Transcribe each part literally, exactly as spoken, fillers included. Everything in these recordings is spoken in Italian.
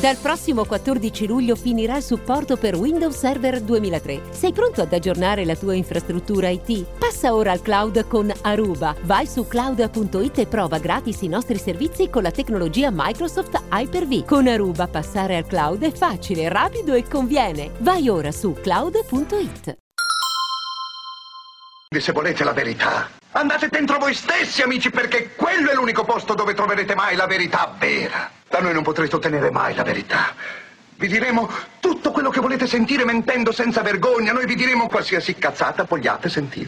Dal prossimo quattordici luglio finirà il supporto per Windows Server duemilatré. Sei pronto ad aggiornare la tua infrastruttura I T? Passa ora al cloud con Aruba. Vai su cloud punto it e prova gratis i nostri servizi con la tecnologia Microsoft Hyper-V. Con Aruba passare al cloud è facile, rapido e conviene. Vai ora su cloud punto it. Se volete la verità, andate dentro voi stessi, amici, perché quello è l'unico posto dove troverete mai la verità vera. Da noi non potrete ottenere mai la verità. Vi diremo tutto quello che volete sentire mentendo senza vergogna. Noi vi diremo qualsiasi cazzata vogliate sentire.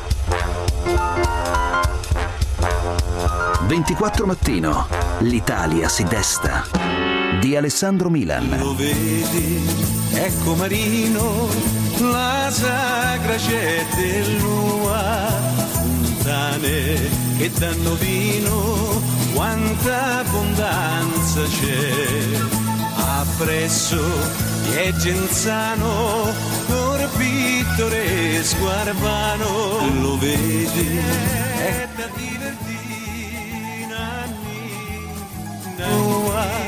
ventiquattro mattino, l'Italia si desta. Di Alessandro Milan. Lo vedi, ecco Marino, la sacra c'è dell'ua, fontane che danno vino, quanta abbondanza c'è. Appresso è Genzano, cor pittoresco Arbano. Lo vedi, è da divertire, nanni, nanni.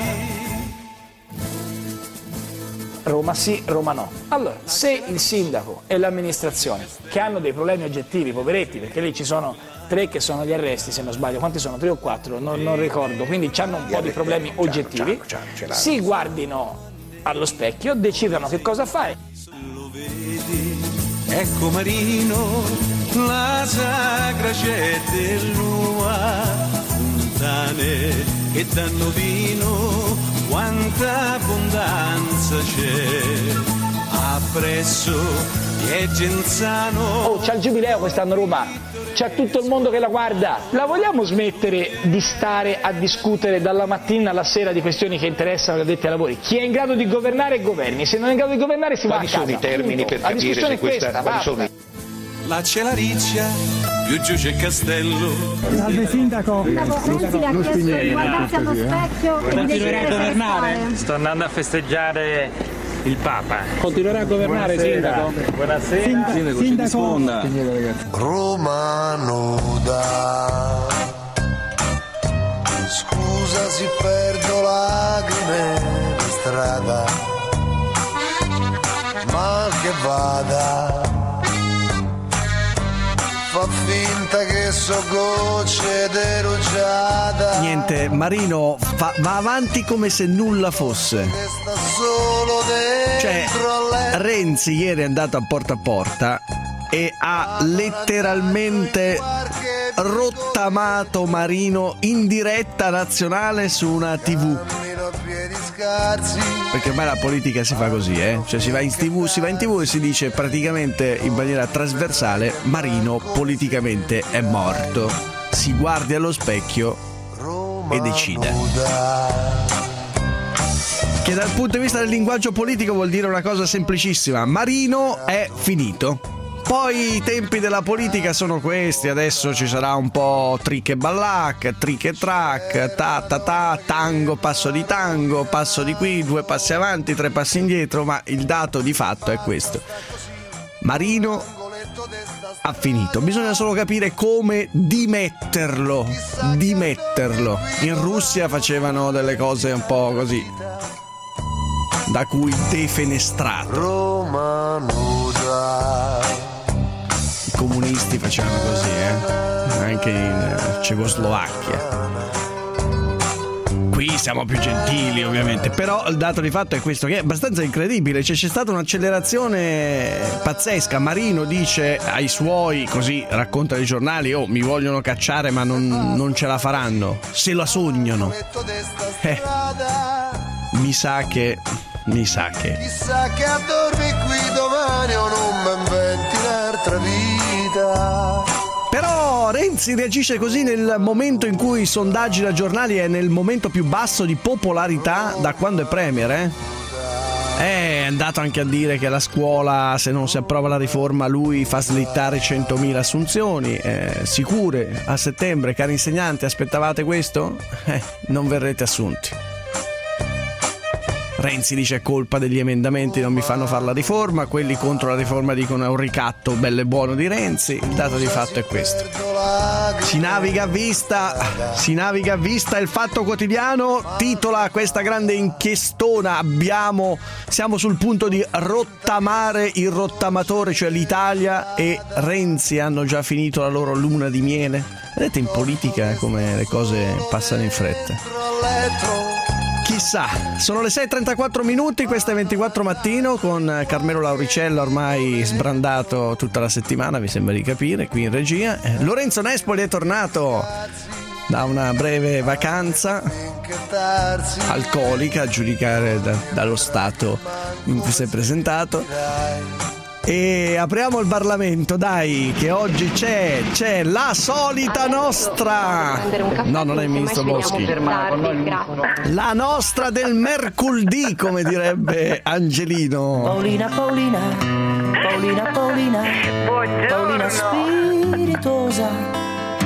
Roma sì, Roma no. Allora, se il sindaco e l'amministrazione, che hanno dei problemi oggettivi, poveretti, perché lì ci sono tre che sono gli arresti, se non sbaglio, quanti sono? Tre o quattro? Non, non ricordo, quindi hanno un po' di problemi oggettivi, si guardino allo specchio, decidano che cosa fare. Lo vedi, ecco Marino, la sacra c'è dell'ua, fontane che danno vino, quanta abbondanza c'è. Appresso è Genzano. Oh, c'è il giubileo quest'anno a Roma, c'è tutto il mondo che la guarda. La vogliamo smettere di stare a discutere dalla mattina alla sera di questioni che interessano gli addetti ai lavori? Chi è in grado di governare governi, se non è in grado di governare si va a casa. Quali sono i termini per capire se questa... questa sono... Là c'è la riccia, più giù c'è Castello. Salve sindaco. Sindaco, Renzi le ha chiesto di guardarsi allo specchio e di decidere cosa fare. Sto andando a festeggiare il Papa. Continuerà a governare, Buonasera. sindaco? Buonasera. Sindaco, Sindaco, sindaco. ci risponda. Roma nuda, scusa se perdo lacrime di strada, mal che vada, fa finta che so gocce de rugiada. Niente, Marino fa, va avanti come se nulla fosse. Cioè, Renzi ieri è andato a Porta a Porta e ha letteralmente rottamato Marino in diretta nazionale su una tivù. Perché ormai la politica si fa così, eh? Cioè si va in tivù, si va in tivù e si dice praticamente in maniera trasversale: Marino politicamente è morto. Si guardi allo specchio e decide. Che dal punto di vista del linguaggio politico vuol dire una cosa semplicissima: Marino è finito. Poi i tempi della politica sono questi, adesso ci sarà un po' trick e ballac, trick e track, ta ta ta, tango, passo di tango, passo di qui, due passi avanti, tre passi indietro, ma il dato di fatto è questo: Marino ha finito, bisogna solo capire come dimetterlo, dimetterlo. In Russia facevano delle cose un po' così, da cui defenestrato. Roma nuda. I comunisti facevano così, eh? Anche in Cecoslovacchia. Qui siamo più gentili, ovviamente, però il dato di fatto è questo, che è abbastanza incredibile. Cioè, c'è stata un'accelerazione pazzesca. Marino dice ai suoi, così racconta i giornali: oh, mi vogliono cacciare ma non, non ce la faranno, se la sognano. Eh, mi sa che mi sa che Chissà che addormi qui domani o non mi inventi un'altra vita. Però Renzi reagisce così nel momento in cui i sondaggi da giornali è nel momento più basso di popolarità da quando è premier, eh? È andato anche a dire che la scuola, se non si approva la riforma, lui fa slittare centomila assunzioni. Eh, sicure a settembre, cari insegnanti, aspettavate questo? Eh, non verrete assunti. Renzi dice è colpa degli emendamenti, non mi fanno fare la riforma, quelli contro la riforma dicono è un ricatto bello e buono di Renzi. Il dato di fatto è questo. Si naviga a vista, si naviga a vista. Il Fatto Quotidiano titola questa grande inchiestona: abbiamo, siamo sul punto di rottamare il rottamatore, cioè l'Italia e Renzi hanno già finito la loro luna di miele. Vedete in politica come le cose passano in fretta. Chissà, sono le sei e trentaquattro minuti, questo è ventiquattro mattino con Carmelo Lauricella ormai sbrandato tutta la settimana, mi sembra di capire, qui in regia. Lorenzo Nespoli è tornato da una breve vacanza alcolica, a giudicare da, dallo stato in cui si è presentato. E apriamo il Parlamento, dai, che oggi c'è, c'è la solita nostra. No, non è il ministro Boschi. La nostra del mercoledì, come direbbe Angelino. Paolina, Paolina, Paolina, Paolina, Paolina spiritosa.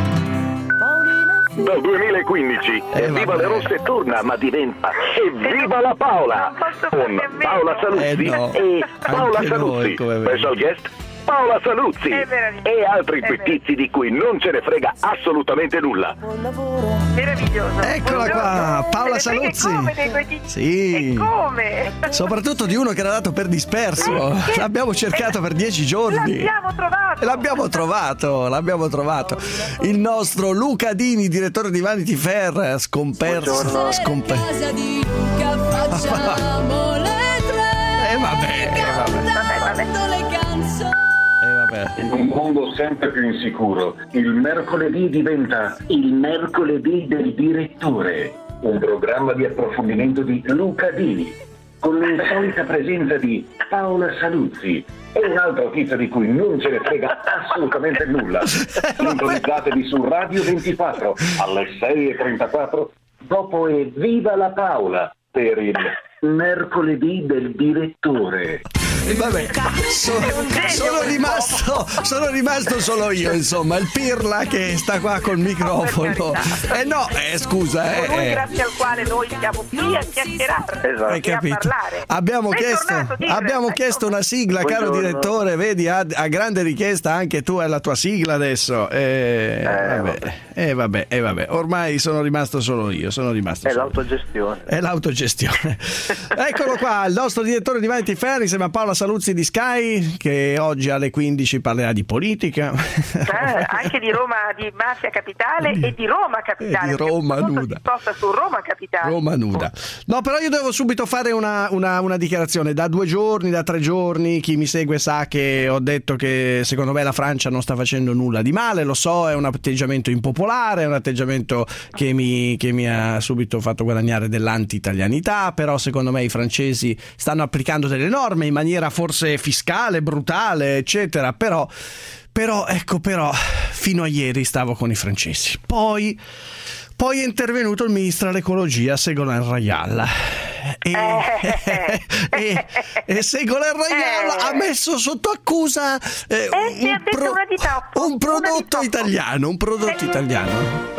Dal duemilaquindici Eh, Evviva vabbè. le Rosse torna, ma diventa Evviva la Paola con Paola Saluzzi Eh, no. e Paola Anche noi, Saluzzi, come vedi. special guest Paola Saluzzi È meraviglia. e altri È pettizi di cui non ce ne frega assolutamente nulla. Meraviglioso. Eccola qua, Paola Te ne frega Saluzzi. come dei tuoi tizi? Sì. E come? Soprattutto di uno che era dato per disperso. Eh, che- L'abbiamo cercato per dieci giorni. L'abbiamo trovato. E l'abbiamo trovato, l'abbiamo trovato. Il nostro Luca Dini, direttore di Vanity Fair, scomperso. Scomperso. E vabbè, eh, vabbè. Eh, vabbè. In un mondo sempre più insicuro, il mercoledì diventa il mercoledì del direttore, un programma di approfondimento di Luca Dini, con l'insolita presenza di Paola Saluzzi e un altro tizio di cui non ce ne frega assolutamente nulla. Sintonizzatevi su Radio ventiquattro alle sei e trentaquattro dopo Evviva la Paola per il mercoledì del direttore. E vabbè, so- sono rimasto sono rimasto solo io, insomma, il pirla che sta qua col microfono. Eh no, eh scusa, eh, Colui eh. grazie al quale noi siamo qui a chiacchierare Hai e a capito? parlare. Abbiamo Sei chiesto, tornato, Tigre? abbiamo Ecco. chiesto una sigla, caro Buongiorno. direttore, vedi, a, a grande richiesta anche tu hai la tua sigla adesso. Eh, vabbè, eh, vabbè, eh, vabbè, ormai sono rimasto solo io, sono rimasto È solo l'autogestione. È l'autogestione. Eccolo qua, il nostro direttore di Vanity Fair, si chiama Paola Saluzzi di Sky, che oggi alle quindici parlerà di politica. Eh, anche di Roma, di Mafia Capitale e di Roma Capitale. E di Roma perché tutto nuda. si sposta su Roma Capitale. Roma nuda. No, però io devo subito fare una, una, una dichiarazione. Da due giorni, da tre giorni, chi mi segue sa che ho detto che secondo me la Francia non sta facendo nulla di male. Lo so, è un atteggiamento impopolare, è un atteggiamento che mi, che mi ha subito fatto guadagnare dell'anti-italianità, però secondo me i francesi stanno applicando delle norme in maniera forse fiscale, brutale, eccetera, però però ecco però fino a ieri stavo con i francesi, poi poi è intervenuto il ministro dell'ecologia Ségolène Royal e, Eh. e, e Ségolène Royal Eh. ha messo sotto accusa eh, Eh, sì, un, ha detto una di troppo, un una di prodotto troppo. italiano un prodotto Eh. italiano.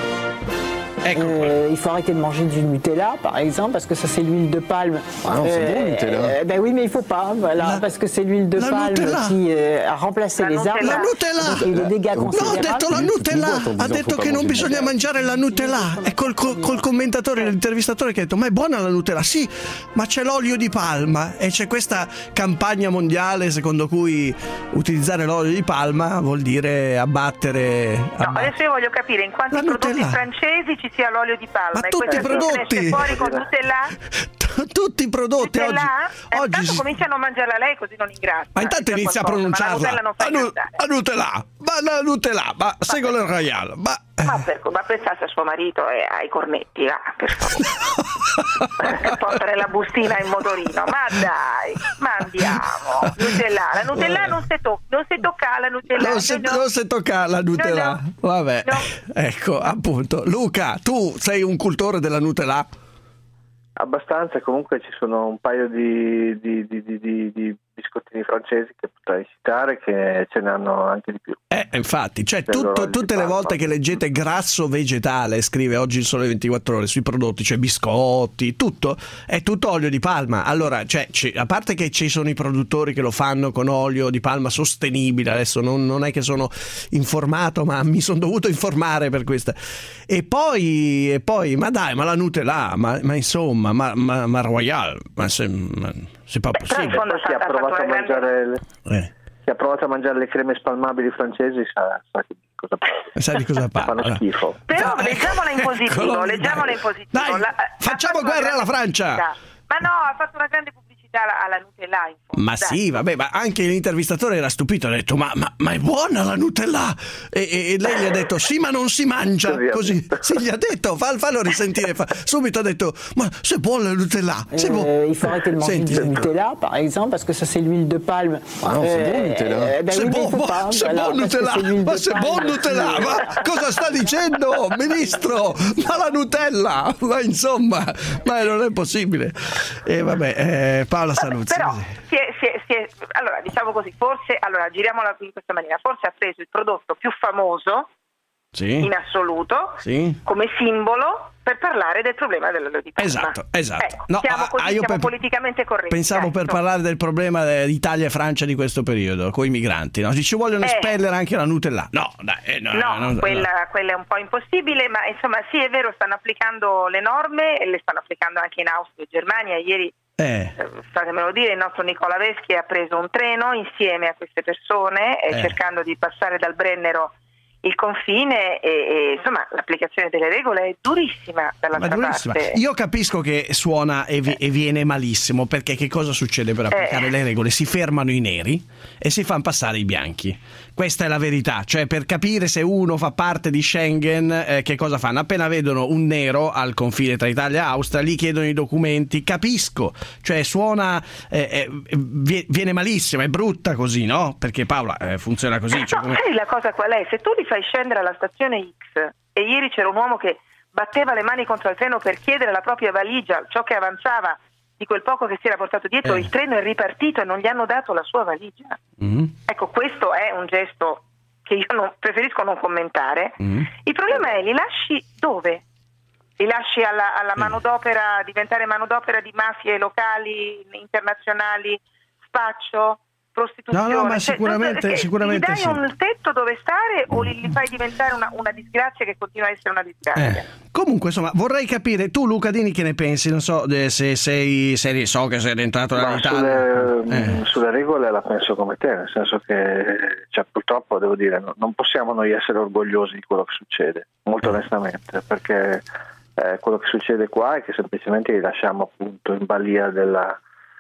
Ecco. Euh, il faut arrêter de manger du Nutella, par exemple, parce que ça c'est l'huile de palme. Ah non, c'est bon, le Nutella. euh, ben oui, mais il faut pas, voilà, La- parce que c'est l'huile de la palme Nutella. qui euh, a remplacé La les Nutella. arbres. La Nutella! Donc, il y a des dégâts No, ha considérables. detto la Nutella, ha detto che non bisogna mangiare la Nutella. E col, col, col commentatore, l'intervistatore che ha detto: ma è buona la Nutella? Sì, ma c'è l'olio di palma. E c'è questa campagna mondiale secondo cui utilizzare l'olio di palma vuol dire abbattere. No, abba- adesso io voglio capire in quanti La prodotti Nutella. francesi ci sia l'olio di palma. Ma e tutti i questo prodotti. esce fuori con Nutella? Tutti i prodotti oggi. Nutella? Eh, oggi intanto si- cominciano a mangiarla lei così non ingrazia. Ma intanto C'è inizia a qualcosa, ma pronunciarla. la Nutella non fa A nu- ingrassare. a Nutella, ma la Nutella, ma Ségolène Royal, ma. Ma, per, ma pensasse a suo marito e ai cornetti, va, per favore. Portare la bustina in motorino, ma dai, ma andiamo. Nutella, la Nutella non si, to- non si tocca la Nutella. Non si, no, no. non si tocca la Nutella. No, no. Vabbè, No. ecco, appunto. Luca, tu sei un cultore della Nutella? Abbastanza, comunque ci sono un paio di, di, di, di, di, di biscottini francesi che potrei citare, che ce ne hanno anche di più. Eh, infatti, cioè tutto, tutte le volte che leggete grasso vegetale, scrive oggi il Sole ventiquattro Ore sui prodotti, cioè biscotti, tutto, è tutto olio di palma. Allora, cioè, c- a parte che ci sono i produttori che lo fanno con olio di palma sostenibile, adesso non, non è che sono informato, ma mi sono dovuto informare per questa. E poi, e poi ma dai, ma la Nutella, ma, ma insomma, ma, ma, ma Royale, ma se, ma, se è possibile. Beh, poi chi ha provato a mangiare le... eh. chi ha provato a mangiare le creme spalmabili francesi sa, sa di cosa parla. Sa di cosa parla. Fanno schifo. Però leggiamola in positivo, Eccolo, leggiamola in positivo. Dai, La, facciamo guerra alla Francia. Ma no, ha fatto una grande pubblicità alla Nutella. In fondo, ma dai. sì, vabbè, ma anche l'intervistatore era stupito, ha detto ma, ma, ma è buona la Nutella? E, e, e lei gli ha detto sì, ma non si mangia così. Sì, gli ha detto, fa, fallo risentire. Fa. Subito ha detto ma c'est buona la Nutella, c'est bon. Euh, il faudrait qu'elle mange Senti. du Nutella, par exemple, parce que ça c'est l'huile de palme. Ah non, c'est bon Nutella. Euh, ben c'est oui, bon, pas, c'est voilà, bon Nutella. Ma c'est bon Nutella. Ma cosa sta dicendo, ministro? Ma la Nutella? Ma insomma, ma non è possibile. E vabbè, eh, Paola Saluzzi. Però si è, si è, si è, allora diciamo così, forse allora giriamola in questa maniera, forse ha preso il prodotto più famoso sì. in assoluto sì. come simbolo per parlare del problema dell'olio di palma. Esatto, esatto. Ecco, no, siamo così, ah, io siamo per, politicamente corretti. Pensavo ecco. per parlare del problema d'Italia e Francia di questo periodo, con i migranti, no? Ci vogliono eh. espellere anche la Nutella. No, dai, eh, no, no, no, no, quella, no. quella è un po' impossibile, ma insomma sì, è vero, stanno applicando le norme e le stanno applicando anche in Austria e Germania. Ieri Eh. fatemelo dire, il nostro Nicola Veschi ha preso un treno insieme a queste persone eh. Eh, cercando di passare dal Brennero il confine e, e insomma l'applicazione delle regole è durissima dall'altra durissima. parte. Io capisco che suona e, vi- e viene malissimo, perché che cosa succede per applicare eh. le regole? Si fermano i neri e si fanno passare i bianchi. Questa è la verità, cioè per capire se uno fa parte di Schengen, eh, che cosa fanno? Appena vedono un nero al confine tra Italia e Austria, gli chiedono i documenti. Capisco, cioè suona, eh, eh, viene malissimo, è brutta così, no? Perché Paola eh, funziona così. Cioè, come... Sai la cosa qual è? Se tu li fai scendere alla stazione X e ieri c'era un uomo che batteva le mani contro il treno per chiedere la propria valigia, ciò che avanzava di quel poco che si era portato dietro, eh. il treno è ripartito e non gli hanno dato la sua valigia. Mm. Ecco, questo è un gesto che io non, preferisco non commentare. Mm. Il problema è, li lasci dove? Li lasci alla, alla manodopera, diventare manodopera di mafie locali, internazionali, spaccio, prostituzione? No, no, ma cioè, sicuramente, cioè, sicuramente gli dai sì. un tetto dove stare o li, li fai diventare una, una disgrazia che continua a essere una disgrazia? Eh. Comunque, insomma, vorrei capire, tu Luca Dini che ne pensi? Non so se sei, se so che sei rientrato dall'Italia. Sulle, eh. sulle regole la penso come te, nel senso che cioè, purtroppo devo dire non possiamo noi essere orgogliosi di quello che succede, molto onestamente, perché eh, quello che succede qua è che semplicemente li lasciamo appunto in balia della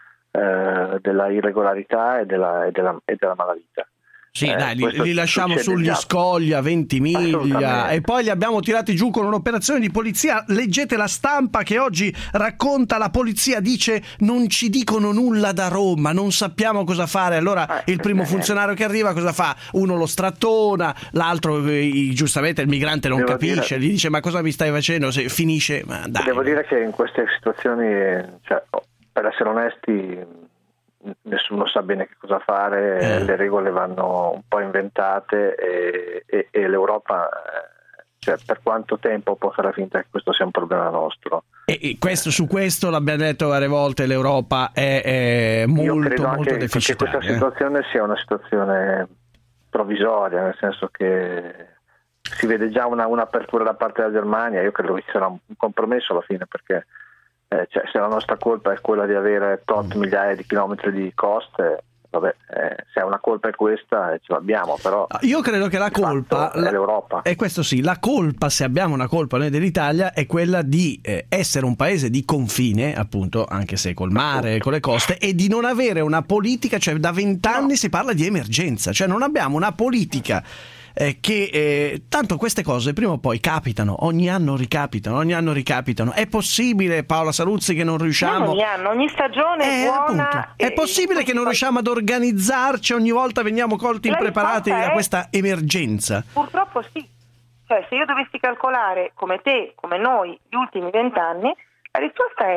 Eh, della irregolarità e della, e della, e della malavita. Sì, eh, dai, li, li lasciamo sugli già. scogli a ventimiglia e poi li abbiamo tirati giù con un'operazione di polizia. Leggete la stampa che oggi racconta, la polizia dice non ci dicono nulla da Roma, non sappiamo cosa fare. Allora eh, il primo eh, funzionario che arriva cosa fa? Uno lo strattona, l'altro eh, giustamente il migrante non devo capisce, dire, gli dice ma cosa mi stai facendo? Se finisce, ma dai. Devo dire che in queste situazioni, cioè, per essere onesti, nessuno sa bene che cosa fare, eh. le regole vanno un po' inventate e, e, e l'Europa, cioè, per quanto tempo può fare finta che questo sia un problema nostro? E, e questo, su questo l'abbiamo detto varie volte, l'Europa è, è molto, Io credo molto anche deficitaria. Che questa situazione sia una situazione provvisoria, nel senso che si vede già una, un'apertura da parte della Germania. Io credo che ci sarà un compromesso alla fine, perché Eh, cioè, se la nostra colpa è quella di avere tot migliaia di chilometri di coste, vabbè, eh, se una colpa è questa, eh, ce l'abbiamo, però io credo che la colpa è l'Europa. E questo sì, la colpa, se abbiamo una colpa noi dell'Italia, è quella di eh, essere un paese di confine, appunto, anche se col mare, con le coste, e di non avere una politica, cioè da vent'anni no. si parla di emergenza, cioè non abbiamo una politica Eh, che eh, tanto queste cose prima o poi capitano, ogni anno ricapitano, ogni anno ricapitano. È possibile, Paola Saluzzi, che non riusciamo no, ogni anno, ogni stagione è eh, buona. È possibile che non riusciamo ad organizzarci, ogni volta veniamo colti impreparati da questa emergenza? Purtroppo sì. Cioè, se io dovessi calcolare come te, come noi, gli ultimi vent'anni, la risposta è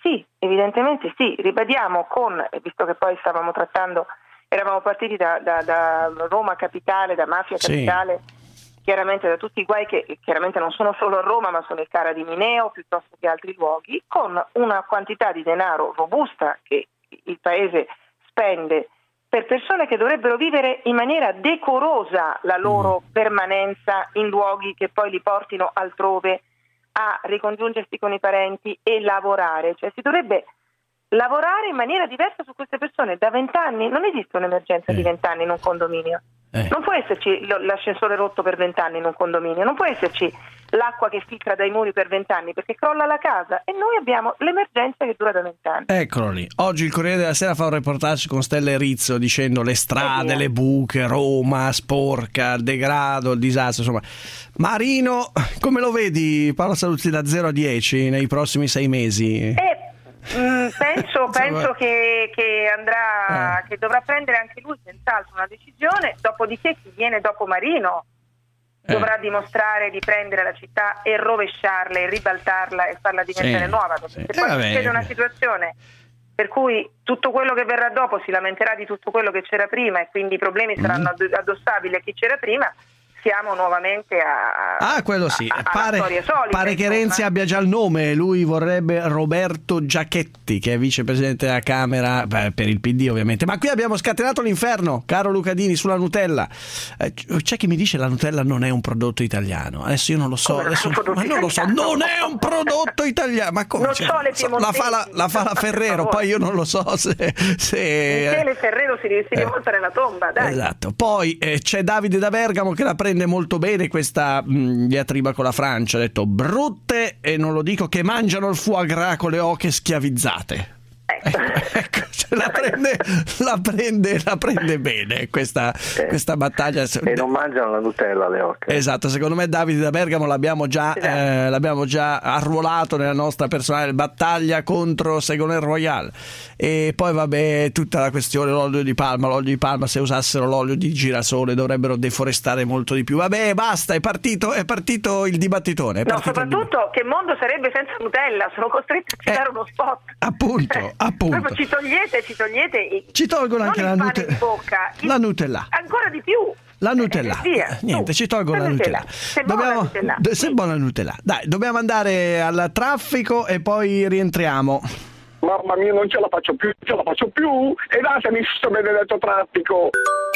sì, evidentemente sì. Ribadiamo con, visto che poi stavamo trattando, eravamo partiti da, da, da Roma capitale, da mafia capitale, sì. Chiaramente da tutti i guai che chiaramente non sono solo a Roma, ma sono il Cara di Mineo piuttosto che altri luoghi, con una quantità di denaro robusta che il paese spende per persone che dovrebbero vivere in maniera decorosa la loro permanenza in luoghi che poi li portino altrove a ricongiungersi con i parenti e lavorare. Cioè si dovrebbe lavorare in maniera diversa su queste persone. Da vent'anni non esiste un'emergenza eh. di vent'anni in un condominio. Eh. Non può esserci l'ascensore rotto per vent'anni in un condominio, non può esserci l'acqua che filtra dai muri per vent'anni perché crolla la casa, e noi abbiamo l'emergenza che dura da vent'anni. Eccolo lì. Oggi il Corriere della Sera fa un reportage con Stella Rizzo dicendo le strade, le buche, Roma sporca, il degrado, il disastro, insomma. Marino, come lo vedi, Paolo Saluzzi, da zero a dieci nei prossimi sei mesi? Eh. Mm, penso, penso che, che andrà, eh. che dovrà prendere anche lui senz'altro una decisione, dopodiché chi viene dopo Marino eh. dovrà dimostrare di prendere la città e rovesciarla e ribaltarla e farla diventare sì. nuova, perché sì. se poi eh, succede una situazione per cui tutto quello che verrà dopo si lamenterà di tutto quello che c'era prima e quindi i problemi saranno mm. addossabili a chi c'era prima, siamo nuovamente a, ah, quello sì. a, a pare, solita, pare che Renzi abbia già il nome, lui vorrebbe Roberto Giachetti, che è vicepresidente della Camera, beh, per il P D ovviamente. Ma qui abbiamo scatenato l'inferno, caro Lucadini, sulla Nutella. Eh, c'è chi mi dice la Nutella non è un prodotto italiano. Adesso io non lo so, adesso, ma non lo so, non è un prodotto italiano. Ma come? Cioè, la, fa la, la fa la Ferrero, poi io non lo so se... se Michele Ferrero si, si rimonta eh. nella tomba, dai. Esatto. Poi eh, c'è Davide da Bergamo che la prende molto bene questa mh, diatriba con la Francia, ha detto brutte, e non lo dico, che mangiano il foie gras con le oche schiavizzate. Ecco, ecco, cioè la, prende, la prende la prende bene questa, eh, questa battaglia, e non mangiano la Nutella le oche. Esatto, secondo me Davide da Bergamo l'abbiamo già, esatto. eh, l'abbiamo già arruolato nella nostra personale battaglia contro Ségolène Royal. E poi vabbè, tutta la questione l'olio di palma, l'olio di palma, se usassero l'olio di girasole dovrebbero deforestare molto di più. Vabbè, basta, è partito, è partito il dibattitone. È no, soprattutto che mondo sarebbe senza Nutella? Sono costretto a citare eh, uno spot. Appunto, appunto. Proprio ci togliete, ci togliete i, ci tolgono anche la Nutella. Bocca, il, la Nutella. Ancora di più. La Nutella. Eh, via, niente, tu, ci tolgono la Nutella. Nutella. Se dobbiamo, Nutella. D- se buona la Nutella. Dai, dobbiamo andare al traffico e poi rientriamo. Mamma mia, non ce la faccio più, ce la faccio più. E datemi questo benedetto traffico.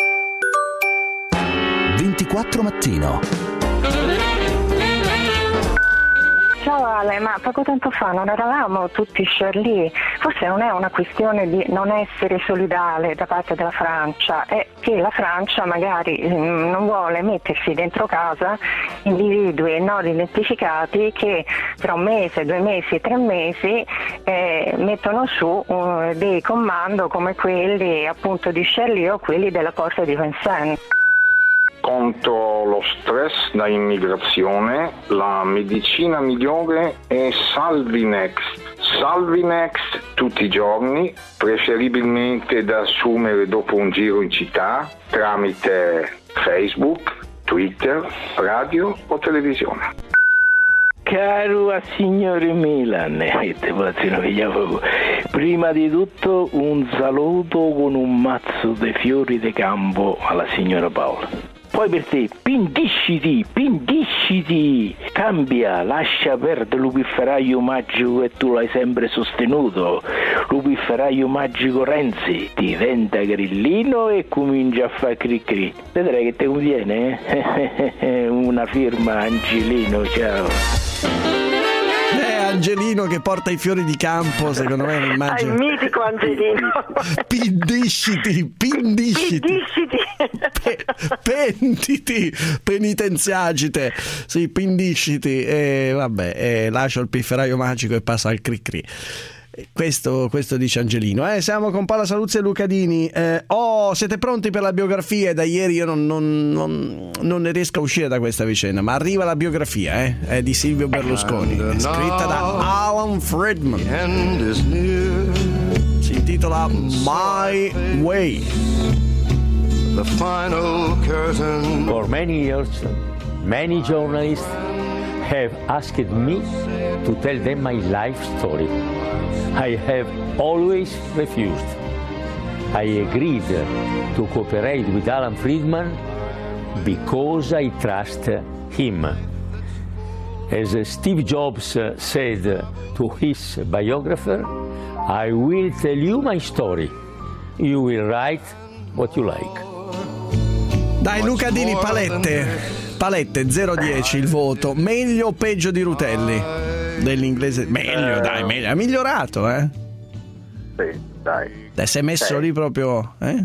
ventiquattro mattino. Ciao Ale, ma poco tempo fa non eravamo tutti sciarlì? Forse non è una questione di non essere solidale da parte della Francia, è che la Francia magari mh, non vuole mettersi dentro casa individui non identificati che tra un mese, due mesi, tre mesi eh, mettono su uh, dei comando come quelli appunto di Charlie o quelli della Porta di Vincennes. Contro lo stress da immigrazione, la medicina migliore è Salvinex. Salvinex tutti i giorni, preferibilmente da assumere dopo un giro in città, tramite Facebook, Twitter, radio o televisione. Caro a signore Milan, prima di tutto un saluto con un mazzo di fiori di campo alla signora Paola. Poi per te, pindisciti, pindisciti, cambia, lascia perdere il pifferaio magico che tu l'hai sempre sostenuto, il pifferaio magico Renzi, diventa grillino e comincia a fare cri cri. Vedrai che ti conviene, eh? Una firma Angelino, ciao. Angelino che porta i fiori di campo, secondo me un'immagine. Il mitico Angelino. Pindisciti, pindisciti. Pindisciti. Pe- penditi, penitenziagite. Sì, pindisciti. E vabbè, e lascio il pifferaio magico e passa al cri cri. Questo, questo dice Angelino. Eh, siamo con Paola Saluzzi e Lucadini. Eh, oh, siete pronti per la biografia? Da ieri io non, non, non, non ne riesco a uscire da questa vicenda, ma arriva la biografia eh? È di Silvio Berlusconi, è scritta da Alan Friedman, si intitola My Way. The final curtain. For many years, many journalists have asked me to tell them my life story. I have always refused. I agreed to cooperate with Alan Friedman because I trust him. As Steve Jobs said to his biographer, I will tell you my story. You will write what you like. Dai Luca Dini, palette. Palette zero dieci il voto. Meglio o peggio di Rutelli? Dell'inglese. Meglio, eh, dai, meglio. Ha migliorato, eh? Sì, dai. Dai, si è messo sei. lì proprio, eh?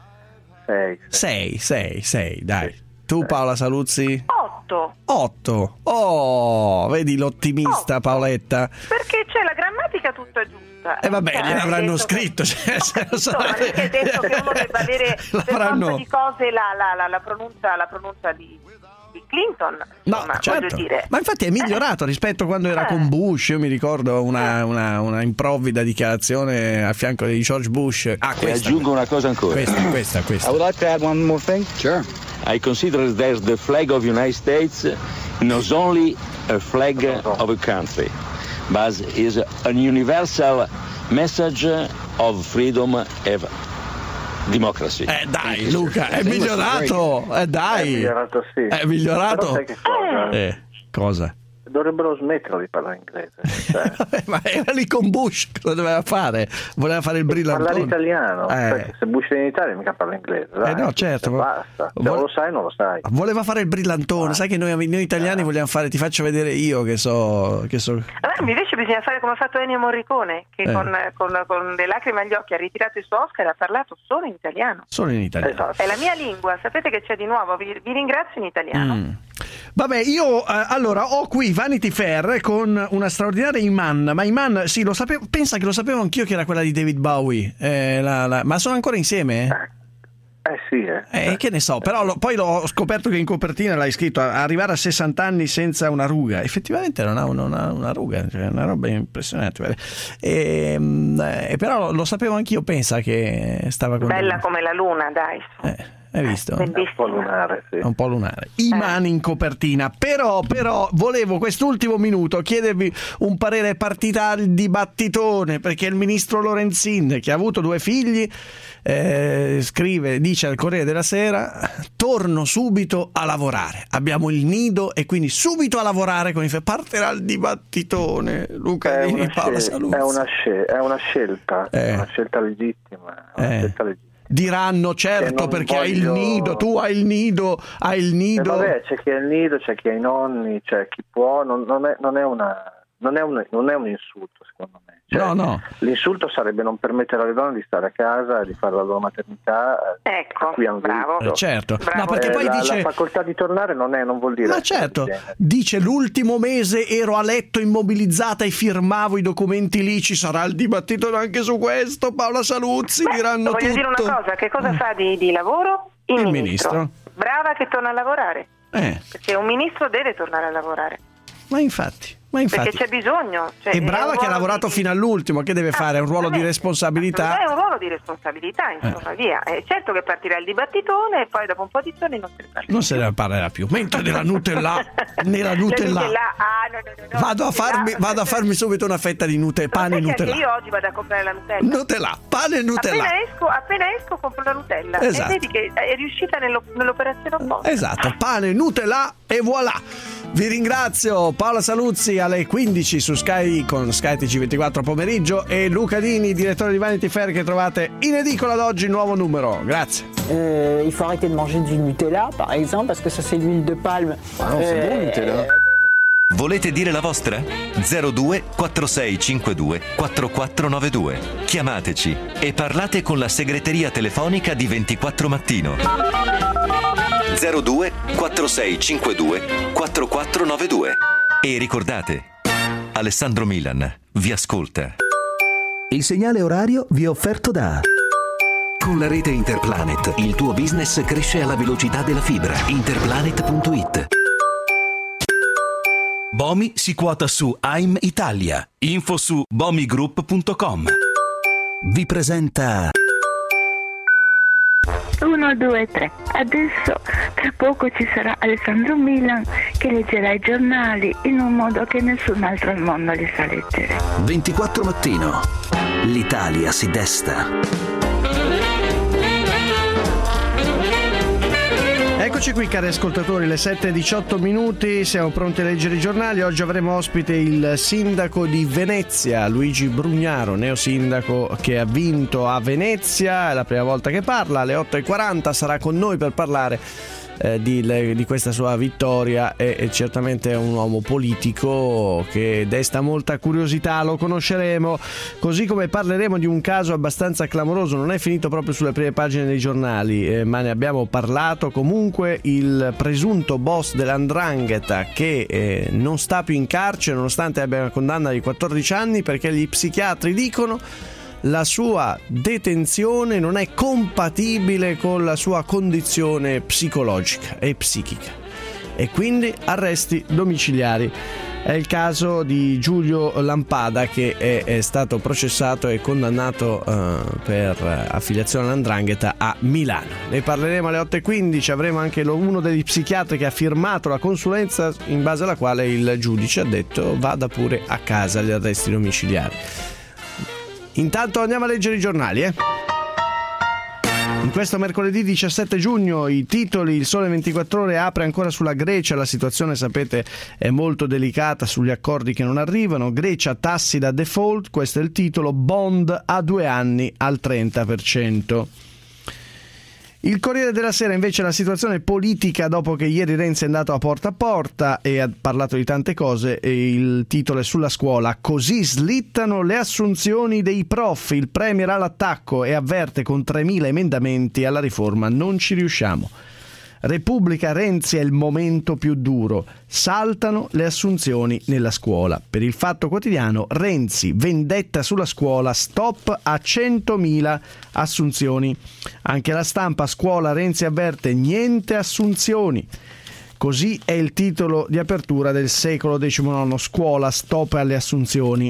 Sei. Sei, sei, sei, dai. Tu Paola Saluzzi? Otto. Otto. Oh, vedi l'ottimista. Otto. Paoletta. Perché c'è la grammatica tutta giusta. E eh vabbè, cioè, gliel'avranno scritto. Che... Cioè, se lo so, ma perché hai detto che uno debba avere per forza di cose la, la, la, la pronuncia, la pronuncia di, di Clinton. No, insomma, certo. voglio dire. Ma infatti è migliorato eh. rispetto a quando era eh. con Bush. Io mi ricordo una, una, una improvvida dichiarazione a fianco di George Bush. Ah, e aggiungo una cosa ancora. Questa, questa, questa. I would like to add one more thing. Sure. I consider that the flag of the United States not only a flag of a country, but is a universal message of freedom and democracy. Eh dai Luca, è migliorato, eh dai. È migliorato, sì. È migliorato. Però sai che cosa? Eh, cosa? Dovrebbero smettere di parlare inglese. Cioè. Ma era lì con Bush, cosa doveva fare? Voleva fare il brillantone. Parlare italiano, eh. perché se Bush è in Italia mica parla inglese. Dai. Eh no, certo. Basta, se Vol- lo sai non lo sai. Voleva fare il brillantone, ah. sai che noi, noi italiani ah. vogliamo fare, ti faccio vedere io che so... Che so... Allora, invece bisogna fare come ha fatto Ennio Morricone, che eh. con, con, con le lacrime agli occhi ha ritirato il suo Oscar e ha parlato solo in italiano. Solo in italiano. Esatto. È la mia lingua, sapete che c'è di nuovo, vi, vi ringrazio in italiano. Mm. Vabbè, io eh, allora ho qui Vanity Fair con una straordinaria Iman, ma Iman, sì, lo sapevo, pensa che lo sapevo anch'io che era quella di David Bowie, eh, la, la, ma sono ancora insieme? Eh, eh sì, eh. eh. Che ne so, però lo, poi l'ho scoperto che in copertina l'hai scritto arrivare a sessanta anni senza una ruga, effettivamente non ha una, una, una ruga, cioè una roba impressionante. E, e però lo sapevo anch'io, pensa che stava con bella come la luna, dai. Eh. Hai visto? Un po' lunare, sì. Un po' lunare. Iman in copertina. Però, però, volevo quest'ultimo minuto chiedervi un parere partita al dibattitone, perché il ministro Lorenzin, che ha avuto due figli, eh, scrive, dice al Corriere della Sera: torno subito a lavorare. Abbiamo il nido e quindi subito a lavorare con i fe- partirà il dibattitone. Luca è Dini, una, Paola scel- Saluzzi. è una, scel- è una scelta, eh. è una scelta legittima. È una eh. scelta legittima. Diranno certo perché hai il nido, tu hai il nido, hai il nido. Eh vabbè, c'è chi ha il nido, c'è chi ha i nonni, c'è chi può, non, non, è, non, è, una, non, è, un, non è un insulto secondo me. Cioè, no, no. L'insulto sarebbe non permettere alle donne di stare a casa e di fare la loro maternità. Ecco, qui hanno bravo. Eh, certo. Bravo. No, perché eh, poi la, dice la facoltà di tornare non, è, non vuol dire. Ma certo, dice l'ultimo mese ero a letto immobilizzata e firmavo i documenti lì, ci sarà il dibattito anche su questo, Paola Saluzzi. Beh, diranno voglio tutto. dire una cosa, che cosa fa di, di lavoro? Il, il ministro. ministro. Brava che torna a lavorare. Eh. Perché un ministro deve tornare a lavorare. Ma infatti. Ma infatti, perché c'è bisogno, cioè, e brava che ha lavorato di... fino all'ultimo, che deve ah, fare? Un ruolo di responsabilità? È un ruolo di responsabilità, insomma, eh. via. È certo che partirà il dibattitone e poi dopo un po' di giorni non se ne parlerà. Non se ne parlerà più. Mentre nella Nutella, nella Nutella, ah, no, no, no, no, vado, a farmi, vado a farmi subito una fetta di Nutella, pane e Nutella. Io oggi vado a comprare la Nutella. Nutella, pane e Nutella. Appena esco, appena esco compro la Nutella. Esatto. E vedi che è riuscita nell'operazione opposta. Esatto, pane, Nutella e voilà. Vi ringrazio, Paola Saluzzi alle quindici su Sky con Sky T G ventiquattro pomeriggio e Luca Dini, direttore di Vanity Fair, che trovate in edicola ad oggi, nuovo numero. Grazie. Euh, il faut arrêter de manger du Nutella, par exemple, parce que ça c'est l'huile de palme. Ah non, c'est bon, Nutella. Volete dire la vostra? zero due quattro sei cinque due quattro quattro nove due. Chiamateci e parlate con la segreteria telefonica di ventiquattro Mattino. zero due quattro sei cinque due quattro quattro nove due. E ricordate, Alessandro Milan vi ascolta. Il segnale orario vi è offerto da... Con la rete Interplanet il tuo business cresce alla velocità della fibra. Interplanet punto it. Bomi si quota su A I M Italia. Info su bomigroup punto com. Vi presenta Uno, due, tre. Adesso tra poco ci sarà Alessandro Milan che leggerà i giornali in un modo che nessun altro al mondo li sa leggere. ventiquattro mattino. L'Italia si desta. Eccoci qui cari ascoltatori, le sette e diciotto minuti, siamo pronti a leggere i giornali. Oggi avremo ospite il sindaco di Venezia, Luigi Brugnaro, neosindaco che ha vinto a Venezia, è la prima volta che parla. Alle otto e quaranta sarà con noi per parlare eh, di, le, di questa sua vittoria. È, è certamente un uomo politico che desta molta curiosità, lo conosceremo, così come parleremo di un caso abbastanza clamoroso. Non è finito proprio sulle prime pagine dei giornali, eh, ma ne abbiamo parlato. Comunque il presunto boss dell'Andrangheta che eh, non sta più in carcere nonostante abbia una condanna di quattordici anni, perché gli psichiatri dicono la sua detenzione non è compatibile con la sua condizione psicologica e psichica, e quindi arresti domiciliari. È il caso di Giulio Lampada, che è, è stato processato e condannato uh, per affiliazione all'Andrangheta a Milano. Ne parleremo alle otto e quindici. Avremo anche lo, uno degli psichiatri che ha firmato la consulenza in base alla quale il giudice ha detto vada pure a casa gli arresti domiciliari. Intanto andiamo a leggere i giornali, eh? In questo mercoledì diciassette giugno i titoli: Il Sole ventiquattro Ore apre ancora sulla Grecia, la situazione sapete è molto delicata sugli accordi che non arrivano, Grecia tassi da default, questo è il titolo, Bond a due anni al trenta per cento. Il Corriere della Sera invece la situazione politica dopo che ieri Renzi è andato a porta a porta e ha parlato di tante cose, e il titolo è sulla scuola: così slittano le assunzioni dei prof, il premier all'attacco e avverte con tremila emendamenti alla riforma non ci riusciamo. Repubblica: Renzi è il momento più duro, saltano le assunzioni nella scuola. Per il Fatto Quotidiano: Renzi, vendetta sulla scuola, stop a centomila assunzioni. Anche La Stampa: Scuola, Renzi avverte niente assunzioni. Così è il titolo di apertura del Secolo diciannove, scuola, stop alle assunzioni.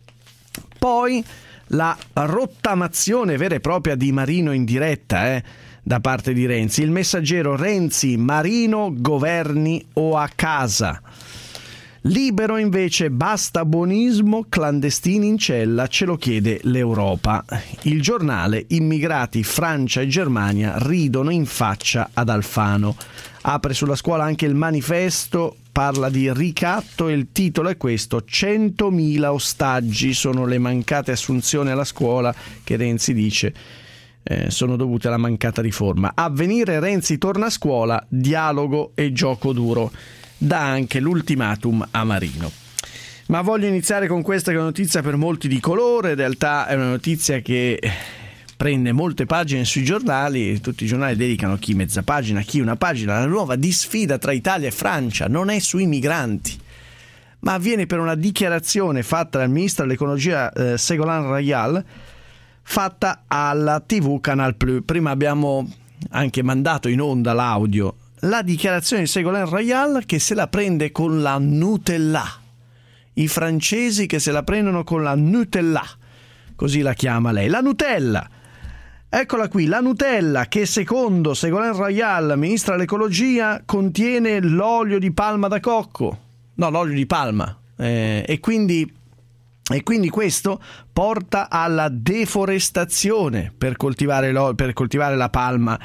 Poi la rottamazione vera e propria di Marino in diretta, eh? da parte di Renzi. Il Messaggero: Renzi, Marino, governi o a casa. Libero invece: basta buonismo, clandestini in cella, ce lo chiede l'Europa. Il Giornale: immigrati, Francia e Germania ridono in faccia ad Alfano. Apre sulla scuola anche il Manifesto, parla di ricatto e il titolo è questo: centomila ostaggi sono le mancate assunzioni alla scuola che Renzi dice Eh, sono dovute alla mancata riforma. Avvenire: Renzi torna a scuola, dialogo e gioco duro. Dà anche l'ultimatum a Marino. Ma voglio iniziare con questa, che è una notizia per molti di colore. In realtà è una notizia che prende molte pagine sui giornali, tutti i giornali dedicano chi mezza pagina, chi una pagina. La nuova disfida tra Italia e Francia non è sui migranti, ma avviene per una dichiarazione fatta dal ministro dell'ecologia eh, Ségolène Royal, fatta alla tivù Canal Plus. Prima abbiamo anche mandato in onda l'audio, la dichiarazione di Ségolène Royal che se la prende con la Nutella. I francesi che se la prendono con la Nutella, così la chiama lei, la Nutella. Eccola qui, la Nutella che secondo Ségolène Royal, ministra dell'ecologia, contiene l'olio di palma da cocco. No, l'olio di palma. Eh, e quindi E quindi questo porta alla deforestazione per coltivare, per coltivare la palma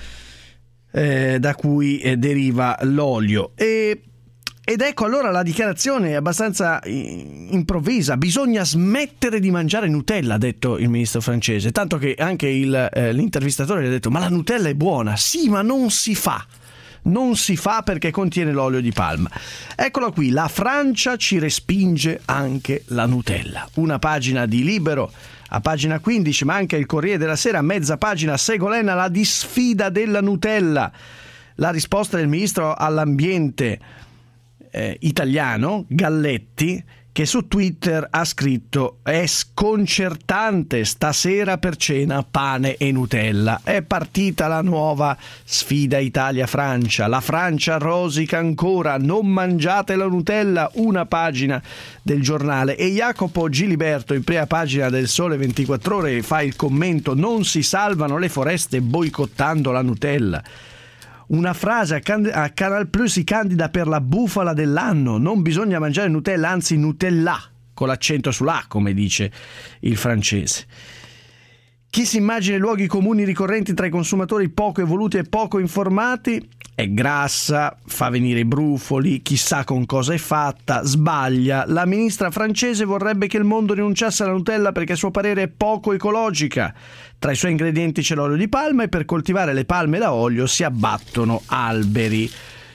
eh, da cui eh, deriva l'olio. E, ed ecco allora la dichiarazione è abbastanza improvvisa: bisogna smettere di mangiare Nutella, ha detto il ministro francese, tanto che anche il, eh, l'intervistatore gli ha detto: ma la Nutella è buona. Sì, ma non si fa. Non si fa perché contiene l'olio di palma. Eccola qui, la Francia ci respinge anche la Nutella. Una pagina di Libero a pagina quindici, ma anche il Corriere della Sera, mezza pagina: Ségolène alla disfida della Nutella. La risposta del ministro all'ambiente eh, italiano Galletti, che su Twitter ha scritto: è sconcertante, stasera per cena pane e Nutella. È partita la nuova sfida Italia-Francia, la Francia rosica ancora, non mangiate la Nutella, una pagina del giornale, e Jacopo Giliberto in prima pagina del Sole ventiquattro Ore fa il commento: non si salvano le foreste boicottando la Nutella. Una frase a, Can- a Canal Plus si candida per la bufala dell'anno: non bisogna mangiare Nutella, anzi Nutella, con l'accento sull'A, come dice il francese. Chi si immagina i luoghi comuni ricorrenti tra i consumatori poco evoluti e poco informati? È grassa, fa venire i brufoli, chissà con cosa è fatta, sbaglia. La ministra francese vorrebbe che il mondo rinunciasse alla Nutella perché a suo parere è poco ecologica. Tra i suoi ingredienti c'è l'olio di palma e per coltivare le palme da olio si abbattono alberi.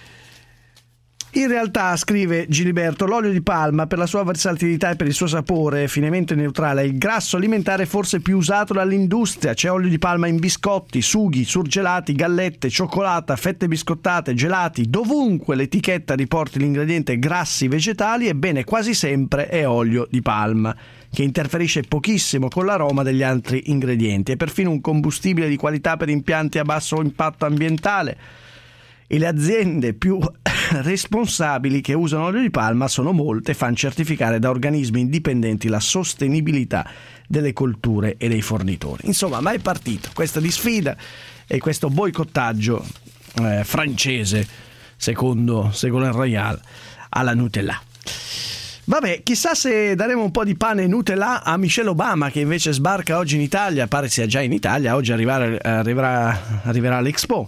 In realtà, scrive Giliberto, l'olio di palma, per la sua versatilità e per il suo sapore finemente neutrale, è il grasso alimentare forse più usato dall'industria. C'è olio di palma in biscotti, sughi, surgelati, gallette, cioccolata, fette biscottate, gelati. Dovunque l'etichetta riporti l'ingrediente grassi vegetali, ebbene quasi sempre è olio di palma, che interferisce pochissimo con l'aroma degli altri ingredienti. È perfino un combustibile di qualità per impianti a basso impatto ambientale. E le aziende più responsabili che usano olio di palma sono molte, fanno certificare da organismi indipendenti la sostenibilità delle colture e dei fornitori. Insomma, ma è partito questa disfida e questo boicottaggio eh, francese, secondo, secondo il Royal, alla Nutella. Vabbè, chissà se daremo un po' di pane Nutella a Michelle Obama, che invece sbarca oggi in Italia, pare sia già in Italia, oggi arriverà, arriverà, arriverà all'Expo.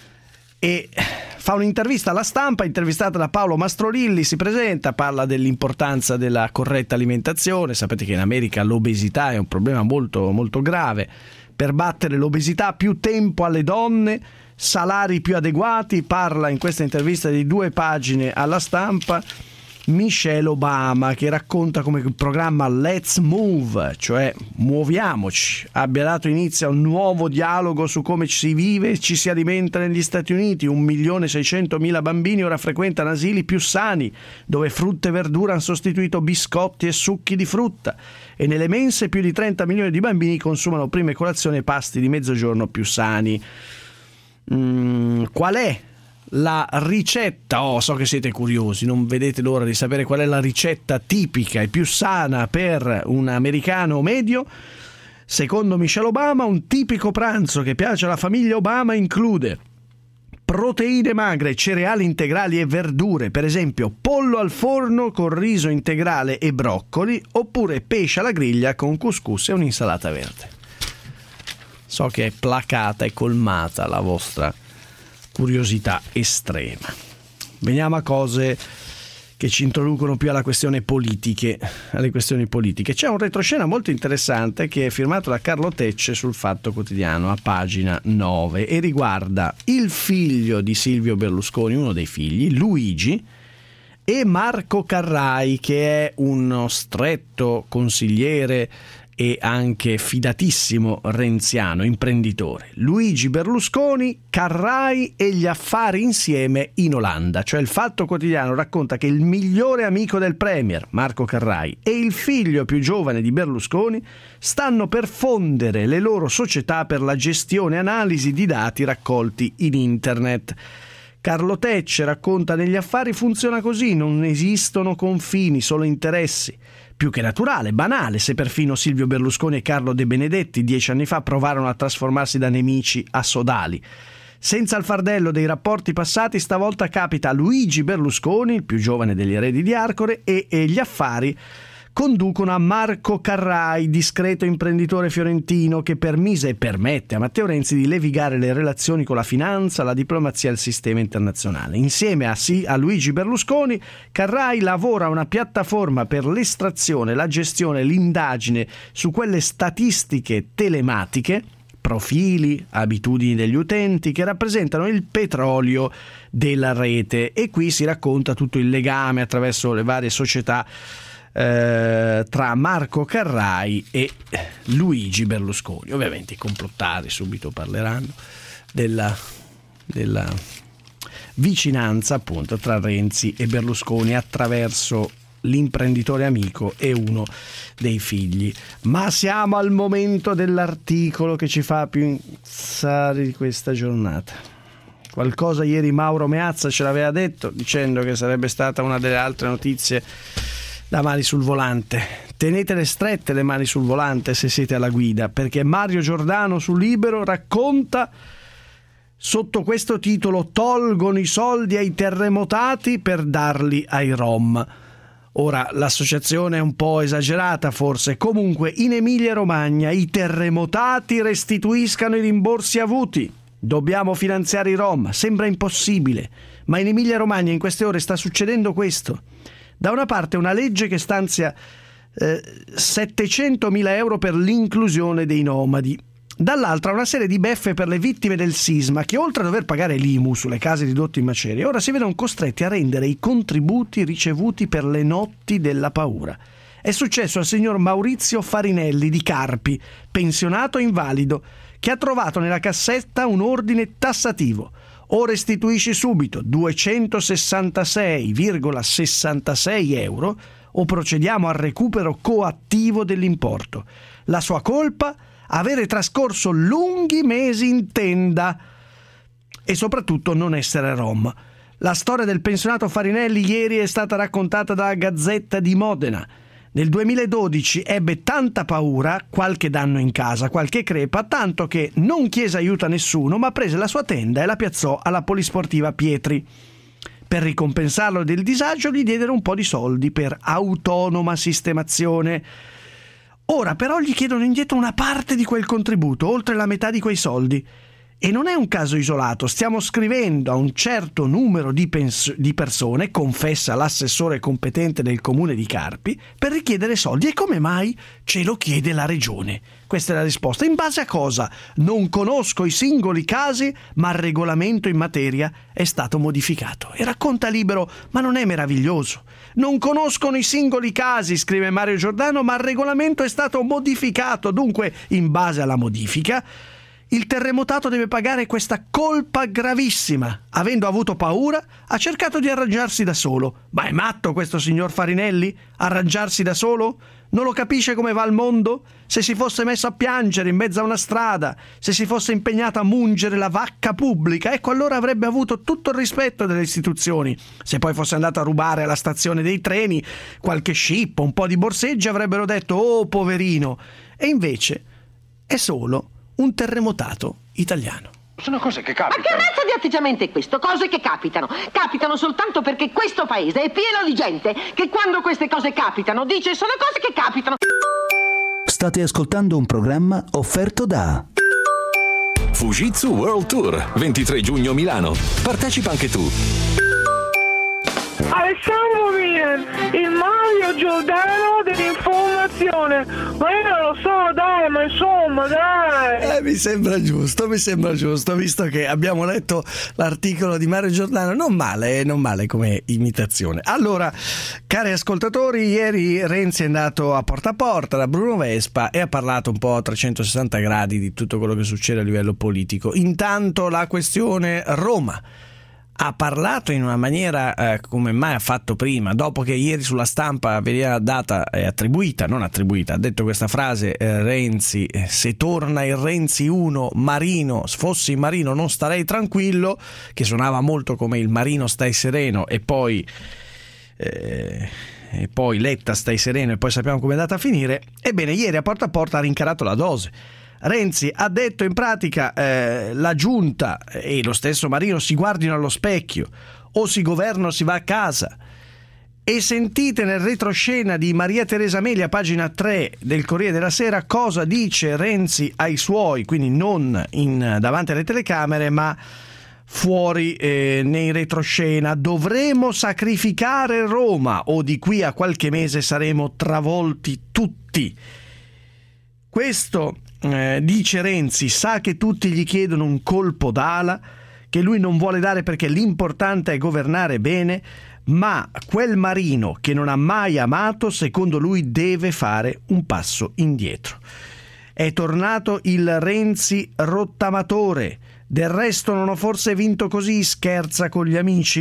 E fa un'intervista alla stampa, intervistata da Paolo Mastrorilli, si presenta, parla dell'importanza della corretta alimentazione. Sapete che in America l'obesità è un problema molto, molto grave. Per battere l'obesità, più tempo alle donne, salari più adeguati. Parla in questa intervista di due pagine alla stampa Michelle Obama, che racconta come il programma Let's Move, cioè muoviamoci, abbia dato inizio a un nuovo dialogo su come ci si vive e ci si alimenta negli Stati Uniti. un milione seicentomila bambini ora frequentano asili più sani, dove frutta e verdura hanno sostituito biscotti e succhi di frutta, e nelle mense più di trenta milioni di bambini consumano prime colazioni e pasti di mezzogiorno più sani. Mm, qual è la ricetta? Oh, so che siete curiosi, non vedete l'ora di sapere qual è la ricetta tipica e più sana per un americano medio. Secondo Michelle Obama, un tipico pranzo che piace alla famiglia Obama include proteine magre, cereali integrali e verdure, per esempio pollo al forno con riso integrale e broccoli, oppure pesce alla griglia con couscous e un'insalata verde. So che è placata e colmata la vostra curiosità estrema. Veniamo a cose che ci introducono più alla questione politiche, alle questioni politiche. C'è un retroscena molto interessante che è firmato da Carlo Tecce sul Fatto Quotidiano a pagina nove e riguarda il figlio di Silvio Berlusconi, uno dei figli, Luigi, e Marco Carrai, che è uno stretto consigliere e anche fidatissimo renziano, imprenditore. Luigi Berlusconi, Carrai e gli affari insieme in Olanda. Cioè il Fatto Quotidiano racconta che il migliore amico del premier, Marco Carrai, e il figlio più giovane di Berlusconi stanno per fondere le loro società per la gestione e analisi di dati raccolti in internet. Carlo Tecce racconta: negli affari funziona così, non esistono confini, solo interessi. Più che naturale, banale, se perfino Silvio Berlusconi e Carlo De Benedetti dieci anni fa provarono a trasformarsi da nemici a sodali. Senza il fardello dei rapporti passati, stavolta capita a Luigi Berlusconi, il più giovane degli eredi di Arcore, e, e gli affari conducono a Marco Carrai, discreto imprenditore fiorentino che permise e permette a Matteo Renzi di levigare le relazioni con la finanza, la diplomazia e il sistema internazionale. Insieme a, sì, a Luigi Berlusconi, Carrai lavora a una piattaforma per l'estrazione, la gestione e l'indagine su quelle statistiche telematiche, profili, abitudini degli utenti che rappresentano il petrolio della rete. E qui si racconta tutto il legame attraverso le varie società Eh, tra Marco Carrai e Luigi Berlusconi. Ovviamente i complottari subito parleranno della, della vicinanza appunto tra Renzi e Berlusconi attraverso l'imprenditore amico e uno dei figli. Ma siamo al momento dell'articolo che ci fa più incazzare di questa giornata. Qualcosa ieri Mauro Meazza ce l'aveva detto, dicendo che sarebbe stata una delle altre notizie da mani sul volante. Tenetele strette le mani sul volante se siete alla guida, perché Mario Giordano su Libero racconta sotto questo titolo: tolgono i soldi ai terremotati per darli ai Rom. Ora, l'associazione è un po' esagerata forse, comunque in Emilia-Romagna i terremotati restituiscano i rimborsi avuti. Dobbiamo finanziare i Rom, sembra impossibile, ma in Emilia-Romagna in queste ore sta succedendo questo. Da una parte una legge che stanzia eh, settecentomila euro per l'inclusione dei nomadi, dall'altra una serie di beffe per le vittime del sisma che, oltre a dover pagare l'I M U sulle case ridotte in macerie, ora si vedono costretti a rendere i contributi ricevuti per le notti della paura. È successo al signor Maurizio Farinelli di Carpi, pensionato e invalido, che ha trovato nella cassetta un ordine tassativo. O restituisci subito duecentosessantasei virgola sessantasei euro o procediamo al recupero coattivo dell'importo. La sua colpa? Avere trascorso lunghi mesi in tenda e soprattutto non essere rom. La storia del pensionato Farinelli ieri è stata raccontata dalla Gazzetta di Modena. Nel duemiladodici ebbe tanta paura, qualche danno in casa, qualche crepa, tanto che non chiese aiuto a nessuno, ma prese la sua tenda e la piazzò alla polisportiva Pietri. Per ricompensarlo del disagio gli diedero un po' di soldi per autonoma sistemazione. Ora però gli chiedono indietro una parte di quel contributo, oltre la metà di quei soldi. E non è un caso isolato, stiamo scrivendo a un certo numero di, pens- di persone, confessa l'assessore competente del comune di Carpi, per richiedere soldi. E come mai? Ce lo chiede la regione. Questa è la risposta. In base a cosa? Non conosco i singoli casi, ma il regolamento in materia è stato modificato. E racconta Libero, ma non è meraviglioso? Non conoscono i singoli casi, scrive Mario Giordano, ma il regolamento è stato modificato. Dunque, in base alla modifica, il terremotato deve pagare questa colpa gravissima. Avendo avuto paura, ha cercato di arrangiarsi da solo. Ma è matto questo signor Farinelli? Arrangiarsi da solo? Non lo capisce come va il mondo? Se si fosse messo a piangere in mezzo a una strada, se si fosse impegnato a mungere la vacca pubblica, ecco allora avrebbe avuto tutto il rispetto delle istituzioni. Se poi fosse andato a rubare alla stazione dei treni qualche scippo, un po' di borseggi, avrebbero detto «Oh, poverino!». E invece è solo un terremotato italiano. Sono cose che capitano. Ma che razza di atteggiamento è questo? Cose che capitano. Capitano soltanto perché questo paese è pieno di gente che quando queste cose capitano dice sono cose che capitano. State ascoltando un programma offerto da Fujitsu World Tour, ventitré giugno Milano. Partecipa anche tu. Alessandro Milan, il Mario Giordano dell'informazione. Ma io non lo so, dai, ma insomma, dai. Eh, mi sembra giusto, mi sembra giusto, visto che abbiamo letto l'articolo di Mario Giordano. Non male, non male come imitazione. Allora, cari ascoltatori, ieri Renzi è andato a Porta a Porta da Bruno Vespa e ha parlato un po' a trecentosessanta gradi di tutto quello che succede a livello politico. Intanto la questione Roma. Ha parlato in una maniera eh, come mai ha fatto prima, dopo che ieri sulla stampa veniva data e eh, attribuita, non attribuita, ha detto questa frase eh, Renzi, eh, se torna il Renzi uno, Marino, se fossi Marino non starei tranquillo, che suonava molto come il Marino stai sereno e poi eh, e poi Letta stai sereno e poi sappiamo come è andata a finire. Ebbene, ieri a Porta a Porta ha rincarato la dose. Renzi ha detto in pratica eh, la giunta e lo stesso Marino si guardino allo specchio, o si governa o si va a casa. E sentite nel retroscena di Maria Teresa Meli a pagina tre del Corriere della Sera cosa dice Renzi ai suoi, quindi non in, davanti alle telecamere ma fuori eh, nei retroscena. Dovremo sacrificare Roma o di qui a qualche mese saremo travolti tutti. Questo eh, dice Renzi, sa che tutti gli chiedono un colpo d'ala che lui non vuole dare perché l'importante è governare bene, ma quel Marino che non ha mai amato secondo lui deve fare un passo indietro. È tornato il Renzi rottamatore. Del resto non ho forse vinto così, scherza con gli amici?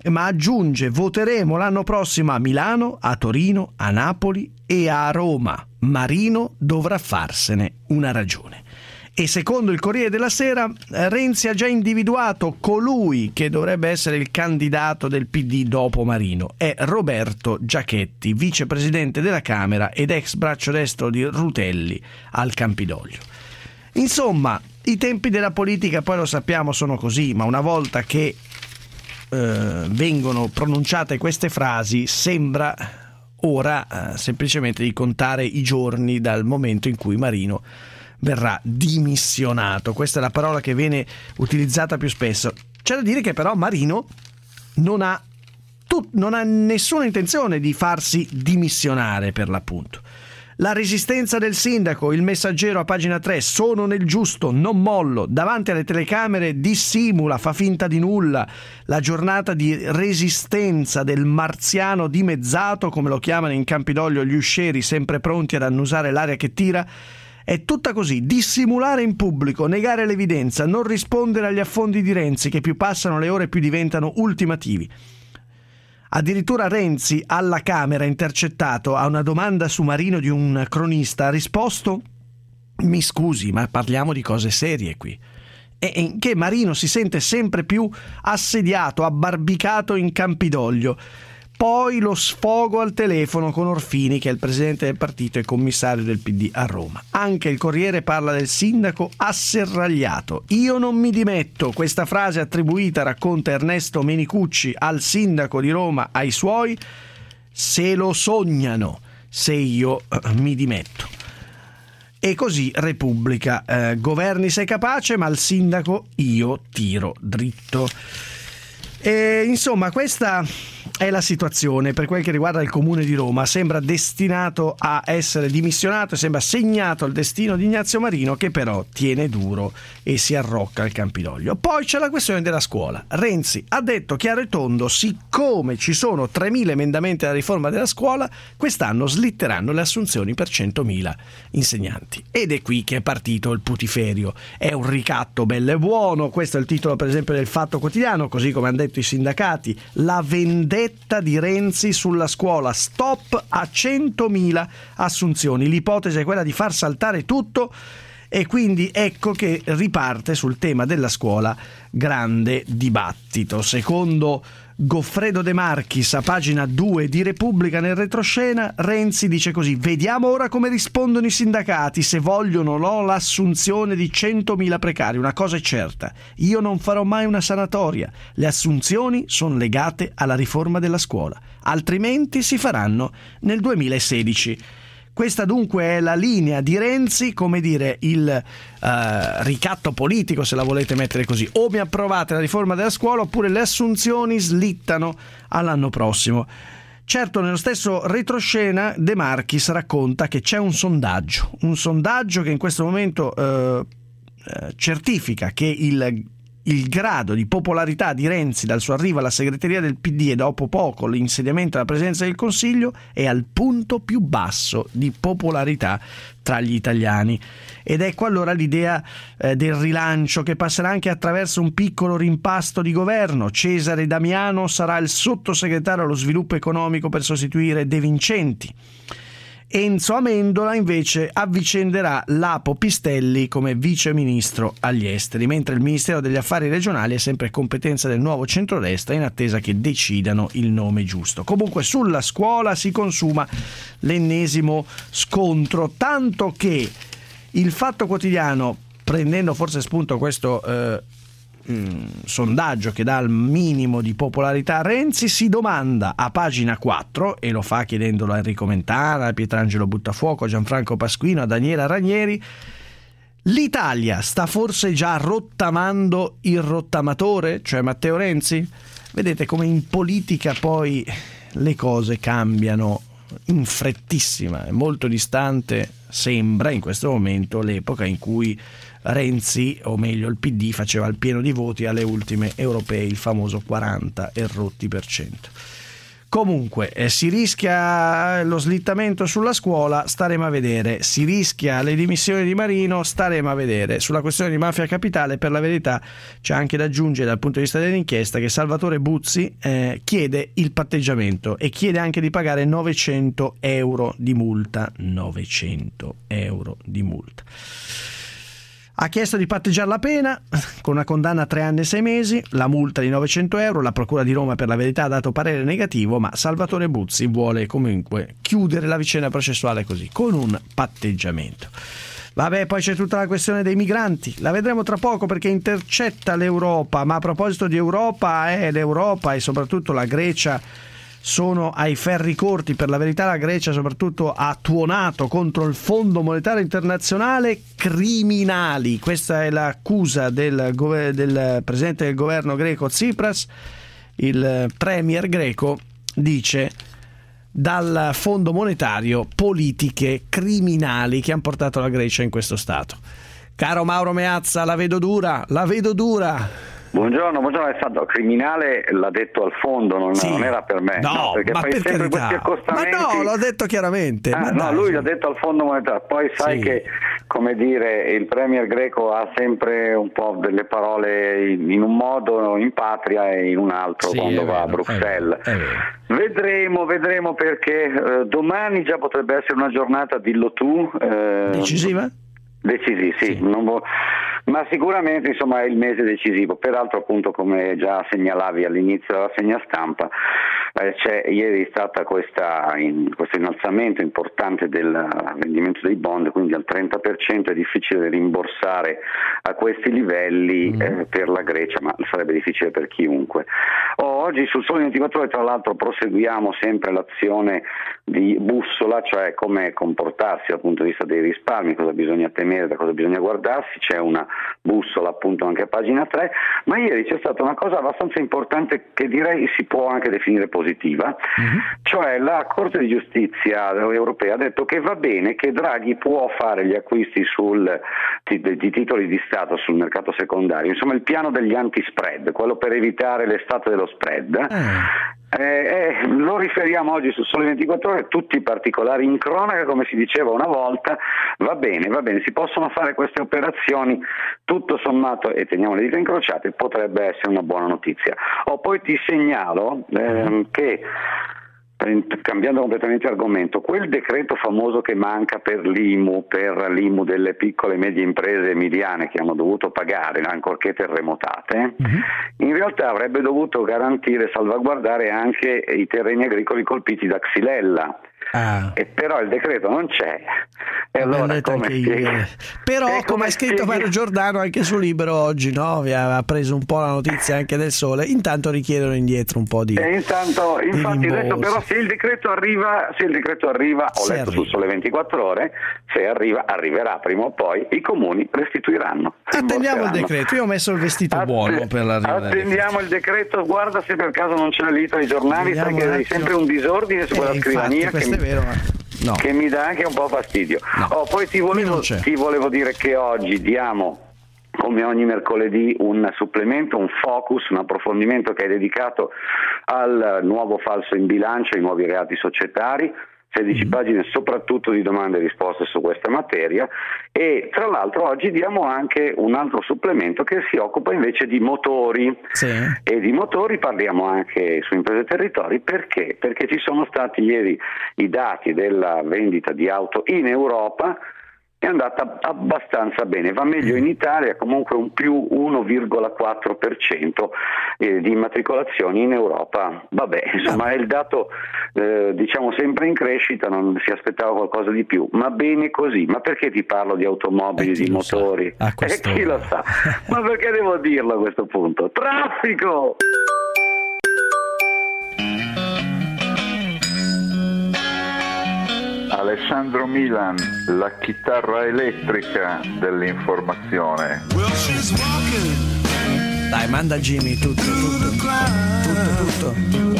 ma aggiunge: voteremo l'anno prossimo a Milano, a Torino, a Napoli e a Roma. Marino dovrà farsene una ragione. E secondo il Corriere della Sera, Renzi ha già individuato colui che dovrebbe essere il candidato del P D dopo Marino. È Roberto Giachetti, vicepresidente della Camera ed ex braccio destro di Rutelli al Campidoglio. Insomma, i tempi della politica, poi lo sappiamo, sono così, ma una volta che eh, vengono pronunciate queste frasi sembra ora eh, semplicemente di contare i giorni dal momento in cui Marino verrà dimissionato. Questa è la parola che viene utilizzata più spesso. C'è da dire che però Marino non ha, tut, non ha nessuna intenzione di farsi dimissionare, per l'appunto. La resistenza del sindaco, il Messaggero a pagina tre: sono nel giusto, non mollo, davanti alle telecamere dissimula, fa finta di nulla. La giornata di resistenza del marziano dimezzato, come lo chiamano in Campidoglio gli uscieri, sempre pronti ad annusare l'aria che tira, è tutta così: dissimulare in pubblico, negare l'evidenza, non rispondere agli affondi di Renzi che più passano le ore più diventano ultimativi. Addirittura Renzi alla Camera, intercettato a una domanda su Marino di un cronista, ha risposto: mi scusi, ma parliamo di cose serie qui. E in che Marino si sente sempre più assediato, abbarbicato in Campidoglio. Poi lo sfogo al telefono con Orfini, che è il presidente del partito e commissario del P D a Roma. Anche il Corriere parla del sindaco asserragliato. Io non mi dimetto. Questa frase attribuita, racconta Ernesto Menicucci, al sindaco di Roma, ai suoi: se lo sognano se io eh, mi dimetto. E così Repubblica: eh, governi sei capace, ma al sindaco io tiro dritto. E, insomma, questa è la situazione per quel che riguarda il Comune di Roma. Sembra destinato a essere dimissionato e sembra segnato il destino di Ignazio Marino, che però tiene duro e si arrocca al Campidoglio. Poi c'è la questione della scuola. Renzi ha detto chiaro e tondo: siccome ci sono tremila emendamenti alla riforma della scuola, quest'anno slitteranno le assunzioni per centomila insegnanti. Ed è qui che è partito il putiferio. È un ricatto bello e buono. Questo è il titolo, per esempio, del Fatto Quotidiano, così come hanno detto i sindacati: la vendetta di Renzi sulla scuola, stop a centomila assunzioni. L'ipotesi è quella di far saltare tutto, e quindi ecco che riparte sul tema della scuola grande dibattito. Secondo Goffredo De Marchis, a pagina due di Repubblica, nel retroscena, Renzi dice così: vediamo ora come rispondono i sindacati, se vogliono o no l'assunzione di centomila precari. Una cosa è certa: io non farò mai una sanatoria. Le assunzioni sono legate alla riforma della scuola, altrimenti si faranno nel duemilasedici. Questa dunque è la linea di Renzi, come dire, il uh, ricatto politico, se la volete mettere così: o mi approvate la riforma della scuola oppure le assunzioni slittano all'anno prossimo. Certo, nello stesso retroscena De Marchis racconta che c'è un sondaggio, un sondaggio che in questo momento uh, uh, certifica che il Il grado di popolarità di Renzi dal suo arrivo alla segreteria del P D e dopo poco l'insediamento alla presidenza del Consiglio è al punto più basso di popolarità tra gli italiani. Ed ecco allora l'idea eh, del rilancio, che passerà anche attraverso un piccolo rimpasto di governo. Cesare Damiano sarà il sottosegretario allo sviluppo economico per sostituire De Vincenti. Enzo Amendola invece avvicenderà Lapo Pistelli come vice ministro agli esteri, mentre il Ministero degli Affari Regionali è sempre competenza del nuovo centrodestra, in attesa che decidano il nome giusto. Comunque sulla scuola si consuma l'ennesimo scontro, tanto che il Fatto Quotidiano, prendendo forse spunto questo eh, mh, sondaggio che dà il minimo di popolarità a Renzi, si domanda a pagina quattro, e lo fa chiedendolo a Enrico Mentana, a Pietrangelo Buttafuoco, a Gianfranco Pasquino, a Daniela Ranieri: l'Italia sta forse già rottamando il rottamatore, cioè Matteo Renzi? Vedete come in politica poi le cose cambiano in frettissima. È molto distante, sembra in questo momento, l'epoca in cui Renzi, o meglio il P D, faceva il pieno di voti alle ultime europee, il famoso quaranta e rotti per cento. Comunque eh, si rischia lo slittamento sulla scuola, staremo a vedere. Si rischia le dimissioni di Marino, staremo a vedere. Sulla questione di Mafia Capitale, per la verità, c'è anche da aggiungere dal punto di vista dell'inchiesta che Salvatore Buzzi eh, chiede il patteggiamento e chiede anche di pagare novecento euro di multa. novecento euro di multa. Ha chiesto di patteggiare la pena con una condanna a tre anni e sei mesi, la multa di novecento euro. La Procura di Roma, per la verità, ha dato parere negativo, ma Salvatore Buzzi vuole comunque chiudere la vicenda processuale così, con un patteggiamento. Vabbè, poi c'è tutta la questione dei migranti, la vedremo tra poco perché intercetta l'Europa, ma a proposito di Europa, eh, l'Europa e soprattutto la Grecia sono ai ferri corti. Per la verità la Grecia soprattutto ha tuonato contro il Fondo Monetario Internazionale criminali. Questa è l'accusa del, del presidente del governo greco Tsipras. Il premier greco dice: dal Fondo Monetario politiche criminali che hanno portato la Grecia in questo stato. Caro Mauro Meazza, la vedo dura, la vedo dura. Buongiorno, buongiorno Alessandro. Criminale l'ha detto al fondo, non, sì. non era per me. No, no perché ma fai per sempre carità. questi accostamenti. Ma no, l'ho detto chiaramente. Ah, ma no, dai, lui sì. l'ha detto al Fondo Monetario. Poi sai sì. che, come dire, il premier greco ha sempre un po' delle parole in, in un modo in patria e in un altro sì, quando va vero, a Bruxelles. È vero, è vero. Vedremo, vedremo perché eh, domani già potrebbe essere una giornata, dillo tu. Eh, Decisiva? Decisiva, sì. sì. Non vo- ma sicuramente insomma è il mese decisivo. Peraltro, appunto, come già segnalavi all'inizio della rassegna stampa, eh, c'è ieri è stata questa in, questo innalzamento importante del rendimento dei bond, quindi al trenta per cento. È difficile rimborsare a questi livelli mm. eh, per la Grecia, ma sarebbe difficile per chiunque. Oh, oggi sul Sole ventiquattro Ore, tra l'altro, proseguiamo sempre l'azione di bussola, cioè come comportarsi dal punto di vista dei risparmi, cosa bisogna temere, da cosa bisogna guardarsi. C'è una bussola appunto anche a pagina tre, ma ieri c'è stata una cosa abbastanza importante che direi si può anche definire positiva, mm-hmm. cioè la Corte di Giustizia europea ha detto che va bene che Draghi può fare gli acquisti sul, di, di titoli di Stato sul mercato secondario, insomma il piano degli anti-spread, quello per evitare l'estate dello spread. Mm. Eh, eh, lo riferiamo oggi su Sole ventiquattro Ore, tutti i particolari in cronaca, come si diceva una volta. Va bene, va bene, si possono fare queste operazioni, tutto sommato, e teniamo le dita incrociate, potrebbe essere una buona notizia. Oh, poi ti segnalo ehm, che, cambiando completamente argomento, quel decreto famoso che manca per l'I M U, per l'I M U delle piccole e medie imprese emiliane che hanno dovuto pagare, ancorché terremotate, uh-huh. in realtà avrebbe dovuto garantire e salvaguardare anche i terreni agricoli colpiti da Xylella. Ah. E però il decreto non c'è. E allora come spieghi? Però come, come ha scritto Mario Giordano anche su Libero oggi, no? Vi ha preso un po' la notizia anche del Sole. Intanto richiedono indietro un po' di e intanto di infatti rimborso. Detto, però se il decreto arriva, se il decreto arriva, ho se letto arriva. Sul Sole ventiquattro Ore, se arriva, arriverà prima o poi, i comuni restituiranno. Attendiamo il decreto. Io ho messo il vestito Att- buono per l'arrivo. Attendiamo il decreto. Guarda se per caso non c'è lì tra i giornali, Vediamo sai che hai sempre un disordine su eh, quella scrivania infatti, che vero, ma... no. che mi dà anche un po' fastidio. No. Oh, poi ti volevo, ti volevo dire che oggi diamo, come ogni mercoledì, un supplemento, un focus, un approfondimento che è dedicato al nuovo falso in bilancio, ai nuovi reati societari. sedici mm. pagine soprattutto di domande e risposte su questa materia, e tra l'altro oggi diamo anche un altro supplemento che si occupa invece di motori. Sì. E di motori parliamo anche su Imprese e Territori. Perché? Perché ci sono stati ieri i dati della vendita di auto in Europa. È andata abbastanza bene, va meglio in Italia, comunque un più uno virgola quattro per cento eh, di immatricolazioni in Europa. Vabbè, insomma è il dato eh, diciamo sempre in crescita, non si aspettava qualcosa di più, ma bene così. Ma perché ti parlo di automobili, di motori? E eh, chi lo sa? Ma perché devo dirlo a questo punto? Traffico! Alessandro Milan, la chitarra elettrica dell'informazione. Dai, manda Jimmy tutto, tutto, tutto, tutto.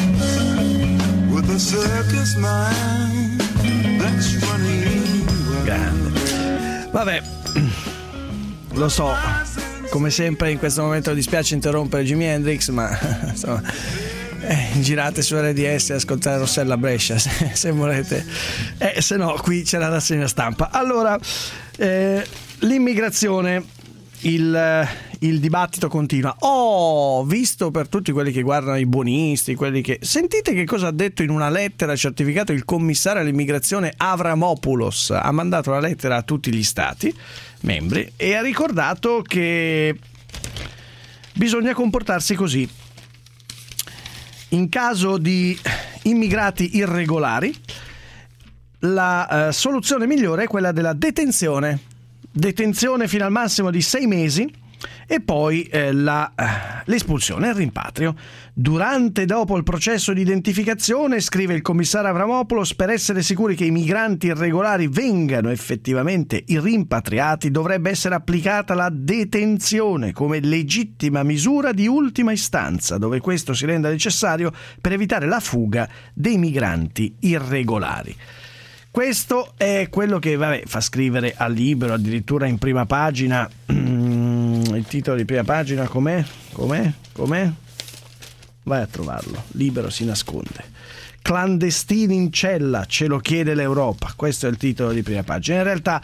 Grande. Vabbè, lo so, come sempre in questo momento dispiace interrompere Jimi Hendrix, ma insomma... Eh, girate su R D S e ascoltare Rossella Brescia se, se volete, eh, se no qui c'è la rassegna stampa. Allora, eh, l'immigrazione, il, il dibattito continua. Ho oh, visto per tutti quelli che guardano i buonisti, quelli che... Sentite che cosa ha detto in una lettera certificato il commissario all'immigrazione Avramopoulos. Ha mandato una lettera a tutti gli stati membri e ha ricordato che bisogna comportarsi così. In caso di immigrati irregolari, la uh, soluzione migliore è quella della detenzione. Detenzione fino al massimo di sei mesi e poi eh, la, uh, l'espulsione, il rimpatrio. Durante e dopo il processo di identificazione, scrive il commissario Avramopoulos, per essere sicuri che i migranti irregolari vengano effettivamente rimpatriati, dovrebbe essere applicata la detenzione come legittima misura di ultima istanza, dove questo si renda necessario per evitare la fuga dei migranti irregolari. Questo è quello che vabbè, fa scrivere al Libero, addirittura in prima pagina. Il titolo di prima pagina com'è? Com'è? Com'è? Vai a trovarlo. Libero si nasconde. Clandestini in cella, ce lo chiede l'Europa. Questo è il titolo di prima pagina. In realtà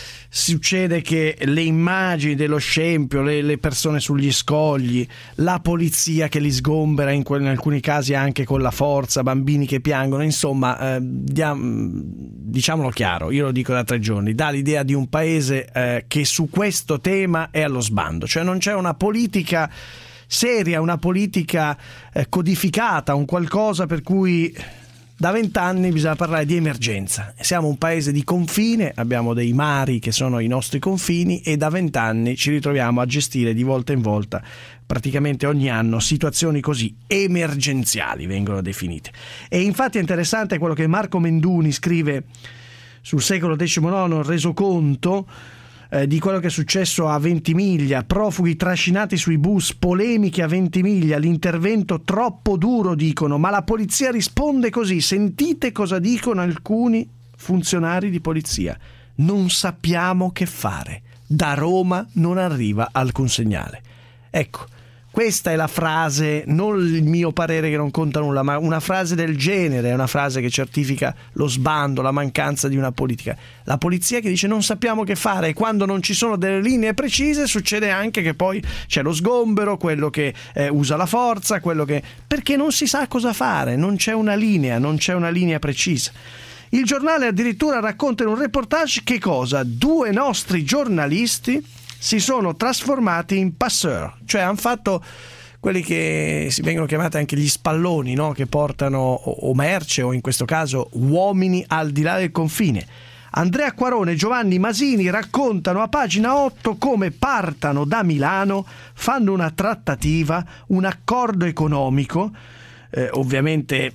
succede che le immagini dello scempio, le, le persone sugli scogli, la polizia che li sgombera in, que- in alcuni casi anche con la forza, bambini che piangono, insomma, eh, diam- diciamolo chiaro, io lo dico da tre giorni, dà l'idea di un paese eh, che su questo tema è allo sbando, cioè non c'è una politica seria, una politica eh, codificata, un qualcosa per cui da vent'anni bisogna parlare di emergenza. Siamo un paese di confine, abbiamo dei mari che sono i nostri confini e da vent'anni ci ritroviamo a gestire di volta in volta, praticamente ogni anno, situazioni così emergenziali vengono definite. E infatti è interessante quello che Marco Menduni scrive sul secolo diciannove, resoconto eh, di quello che è successo a Ventimiglia, profughi trascinati sui bus, polemiche a Ventimiglia, l'intervento troppo duro dicono, ma la polizia risponde così, sentite cosa dicono alcuni funzionari di polizia, non sappiamo che fare, da Roma non arriva alcun segnale. Ecco, questa è la frase, non il mio parere che non conta nulla, ma una frase del genere, è una frase che certifica lo sbando, la mancanza di una politica. La polizia che dice non sappiamo che fare e quando non ci sono delle linee precise succede anche che poi c'è lo sgombero, quello che eh, usa la forza, quello che... perché non si sa cosa fare, non c'è una linea, non c'è una linea precisa. Il giornale addirittura racconta in un reportage che cosa? Due nostri giornalisti si sono trasformati in passeur, cioè hanno fatto quelli che si vengono chiamati anche gli spalloni, no? Che portano o merce o in questo caso uomini al di là del confine. Andrea Quarone e Giovanni Masini raccontano a pagina otto come partano da Milano, fanno una trattativa, un accordo economico, eh, ovviamente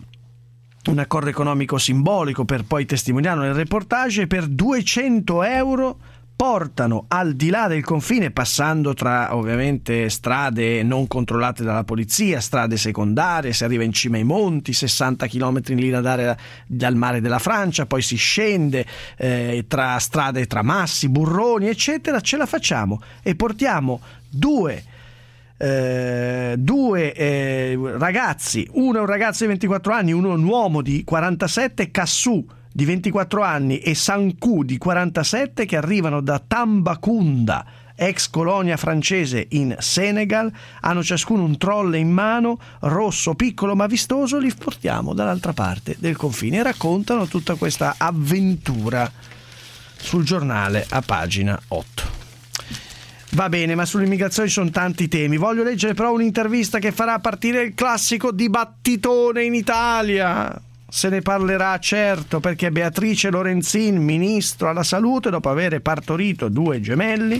un accordo economico simbolico per poi testimoniarlo nel reportage, per duecento euro portano al di là del confine, passando tra ovviamente strade non controllate dalla polizia, strade secondarie, si arriva in cima ai monti, sessanta chilometri in linea d'aria dal mare della Francia, poi si scende eh, tra strade, tra massi, burroni eccetera, ce la facciamo e portiamo due Eh, due eh, ragazzi, uno è un ragazzo di ventiquattro anni, uno è un uomo di quarantasette, Cassù di ventiquattro anni e Sanku di quarantasette, che arrivano da Tambacounda, ex colonia francese in Senegal, hanno ciascuno un trolle in mano, rosso, piccolo ma vistoso, li portiamo dall'altra parte del confine e raccontano tutta questa avventura sul giornale a pagina otto. Va bene, ma sull'immigrazione ci sono tanti temi. Voglio leggere però un'intervista che farà partire il classico dibattitone in Italia. Se ne parlerà certo, perché Beatrice Lorenzin, ministro alla salute, dopo aver partorito due gemelli,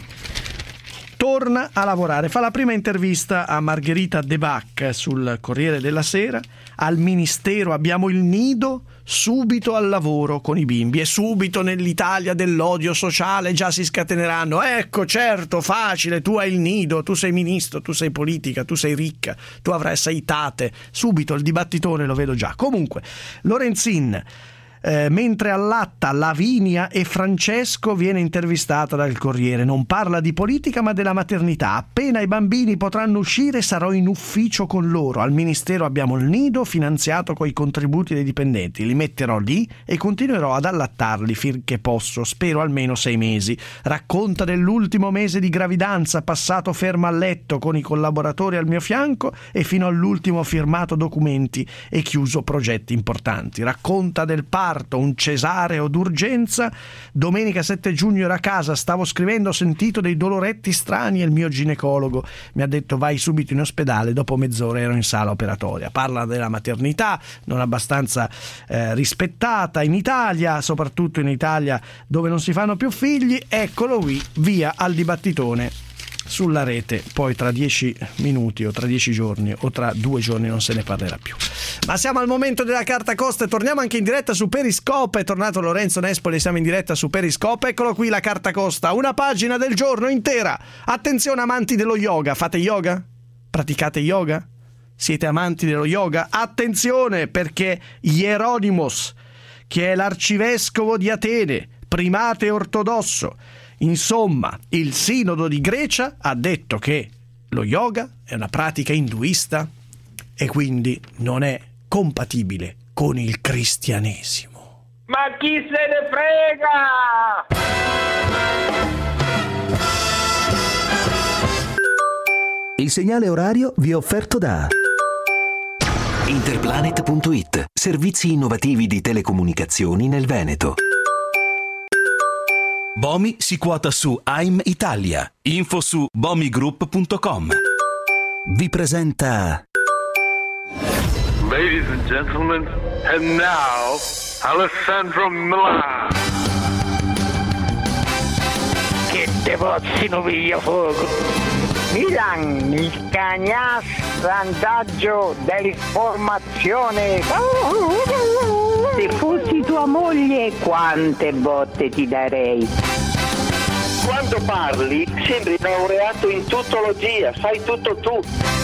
torna a lavorare. Fa la prima intervista a Margherita De Bac sul Corriere della Sera. Al Ministero abbiamo il nido, subito al lavoro con i bimbi e subito nell'Italia dell'odio sociale già si scateneranno. Ecco, certo, facile, tu hai il nido, tu sei ministro, tu sei politica, tu sei ricca, tu avrai sei tate. Subito il dibattitone lo vedo già. Comunque, Lorenzin Eh, mentre allatta Lavinia e Francesco, viene intervistata dal Corriere. Non parla di politica ma della maternità. Appena i bambini potranno uscire sarò in ufficio con loro. Al ministero abbiamo il nido finanziato coi contributi dei dipendenti. Li metterò lì e continuerò ad allattarli finché posso, spero almeno sei mesi. Racconta dell'ultimo mese di gravidanza passato ferma a letto con i collaboratori al mio fianco e fino all'ultimo firmato documenti e chiuso progetti importanti. Racconta del parto, un cesareo d'urgenza. Domenica sette giugno ero a casa, stavo scrivendo, ho sentito dei doloretti strani e il mio ginecologo mi ha detto vai subito in ospedale, dopo mezz'ora ero in sala operatoria. Parla della maternità non abbastanza eh, rispettata in Italia, soprattutto in Italia dove non si fanno più figli. Eccolo qui, via al dibattitone sulla rete. Poi tra dieci minuti o tra dieci giorni o tra due giorni non se ne parlerà più. Ma siamo al momento della carta costa e torniamo anche in diretta su Periscope. È tornato Lorenzo Nespoli, siamo in diretta su Periscope. Eccolo qui la carta costa, una pagina del giorno intera. Attenzione amanti dello yoga, fate yoga? Praticate yoga? Siete amanti dello yoga? Attenzione, perché Hieronymos, che è l'arcivescovo di Atene, primate ortodosso, insomma, il sinodo di Grecia ha detto che lo yoga è una pratica induista e quindi non è compatibile con il cristianesimo. Ma chi se ne frega? Il segnale orario vi è offerto da Interplanet punto it, servizi innovativi di telecomunicazioni nel Veneto. Bomi si quota su A I M Italia. Info su bomigroup punto com. Vi presenta Ladies and gentlemen, and now Alessandro Milan. Che te pozzino via fuoco. Milan, il cagnas vantaggio dell'informazione. Se fossi tua moglie, quante botte ti darei. Quando parli sembri laureato in tuttologia, fai tutto tu.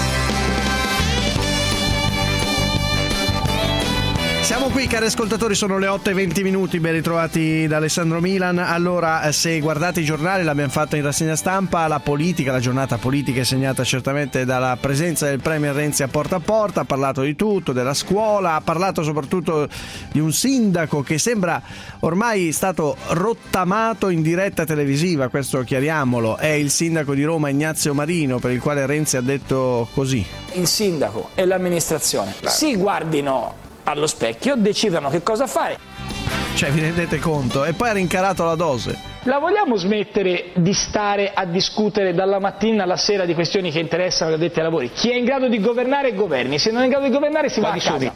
Siamo qui cari ascoltatori, sono le otto e venti minuti, ben ritrovati da Alessandro Milan. Allora, se guardate i giornali, l'abbiamo fatto in rassegna stampa, la politica, la giornata politica è segnata certamente dalla presenza del Premier Renzi a Porta a Porta, ha parlato di tutto, della scuola, ha parlato soprattutto di un sindaco che sembra ormai stato rottamato in diretta televisiva, questo chiariamolo, è il sindaco di Roma Ignazio Marino, per il quale Renzi ha detto così. Il sindaco e l'amministrazione si guardino allo specchio, decidano che cosa fare. Cioè, vi rendete conto? E poi ha rincarato la dose. La vogliamo smettere di stare a discutere dalla mattina alla sera di questioni che interessano gli addetti ai lavori? Chi è in grado di governare governi, se non è in grado di governare si va, va a casa.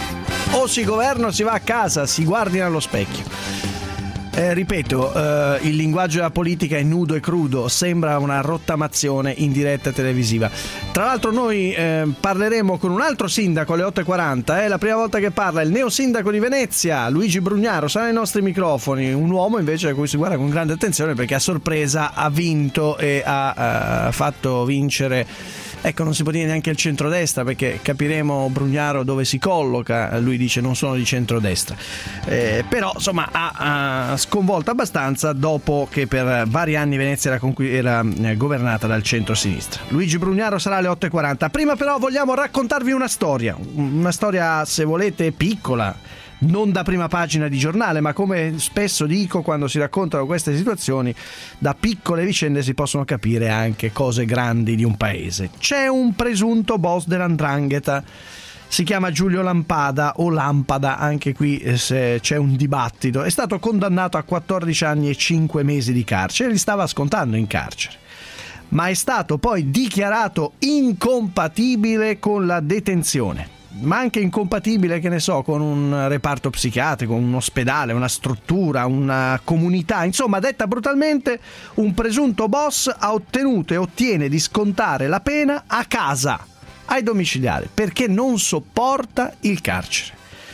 O si governa o si va a casa, si guardi allo specchio. Eh, ripeto, eh, il linguaggio della politica è nudo e crudo, sembra una rottamazione in diretta televisiva. Tra l'altro noi eh, parleremo con un altro sindaco alle otto e quaranta, è la prima volta che parla il neosindaco di Venezia, Luigi Brugnaro, sarà ai nostri microfoni, un uomo invece a cui si guarda con grande attenzione perché a sorpresa ha vinto e ha eh, fatto vincere. Ecco, non si può dire neanche il centrodestra perché capiremo Brugnaro dove si colloca, lui dice non sono di centrodestra, eh, però insomma ha, ha sconvolto abbastanza dopo che per vari anni Venezia era, conqu- era eh, governata dal centro-sinistra. Luigi Brugnaro sarà alle otto e quaranta. Prima però vogliamo raccontarvi una storia, una storia se volete piccola, non da prima pagina di giornale, ma come spesso dico quando si raccontano queste situazioni, da piccole vicende si possono capire anche cose grandi di un paese. C'è un presunto boss dell'Andrangheta, si chiama Giulio Lampada o Lampada, anche qui eh, se c'è un dibattito, è stato condannato a quattordici anni e cinque mesi di carcere, li stava scontando in carcere, ma è stato poi dichiarato incompatibile con la detenzione, ma anche incompatibile, che ne so, con un reparto psichiatrico, un ospedale, una struttura, una comunità. Insomma, detta brutalmente, un presunto boss ha ottenuto e ottiene di scontare la pena a casa, ai domiciliari, perché non sopporta il carcere.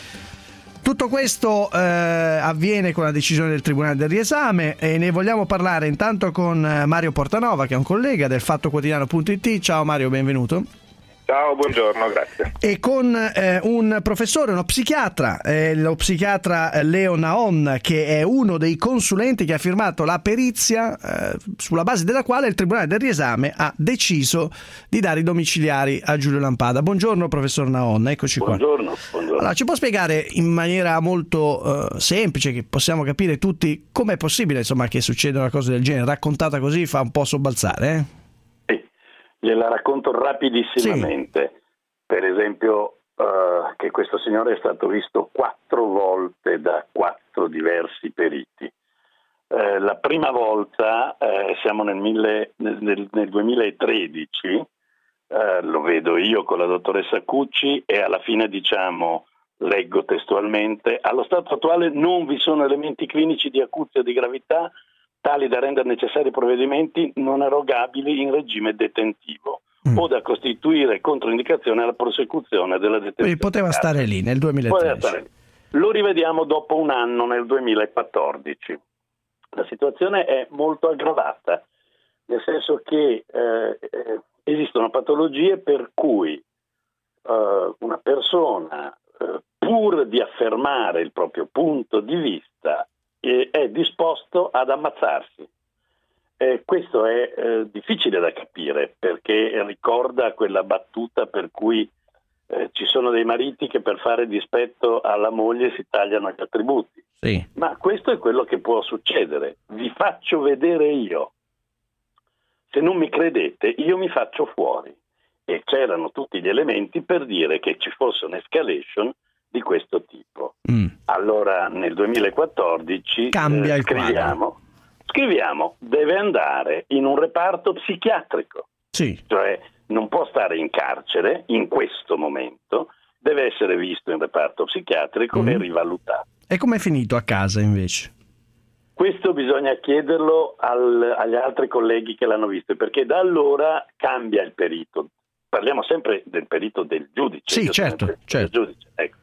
Tutto questo eh, avviene con la decisione del Tribunale del Riesame e ne vogliamo parlare intanto con Mario Portanova, che è un collega del Fatto Quotidiano punto it. Ciao Mario, benvenuto. Ciao, buongiorno, grazie. E con eh, un professore, uno psichiatra, eh, lo psichiatra Leo Naon, che è uno dei consulenti che ha firmato la perizia eh, sulla base della quale il Tribunale del Riesame ha deciso di dare i domiciliari a Giulio Lampada. Buongiorno professor Naon, eccoci qua. Buongiorno, buongiorno. Allora, ci può spiegare in maniera molto eh, semplice, che possiamo capire tutti, com'è possibile insomma che succeda una cosa del genere? Raccontata così fa un po' sobbalzare, eh? Gliela racconto rapidissimamente. Sì. Per esempio uh, che questo signore è stato visto quattro volte da quattro diversi periti. Uh, la prima volta, uh, siamo nel, mille, nel, nel duemilatredici, uh, lo vedo io con la dottoressa Cucci e alla fine diciamo, leggo testualmente, allo stato attuale non vi sono elementi clinici di acuzia o di gravità tali da rendere necessari provvedimenti non erogabili in regime detentivo mm. o da costituire controindicazione alla prosecuzione della detenzione. Quindi poteva stare lì nel duemilatredici. Stare lì. Lo rivediamo dopo un anno nel duemilaquattordici. La situazione è molto aggravata, nel senso che eh, esistono patologie per cui eh, una persona, eh, pur di affermare il proprio punto di vista, è disposto ad ammazzarsi. Eh, questo è eh, difficile da capire, perché ricorda quella battuta per cui eh, ci sono dei mariti che per fare dispetto alla moglie si tagliano gli attributi. Sì. Ma questo è quello che può succedere. Vi faccio vedere io. Se non mi credete, io mi faccio fuori. E c'erano tutti gli elementi per dire che ci fosse un'escalation di questo tipo. Mm. Allora nel duemilaquattordici cambia eh, il scriviamo, scriviamo deve andare in un reparto psichiatrico, sì. Cioè non può stare in carcere in questo momento, deve essere visto in reparto psichiatrico mm. e rivalutato. E com'è finito a casa invece? Questo bisogna chiederlo al, agli altri colleghi che l'hanno visto, perché da allora cambia il perito. Parliamo sempre del perito del giudice. Sì, certo, certo. Del giudice. Ecco.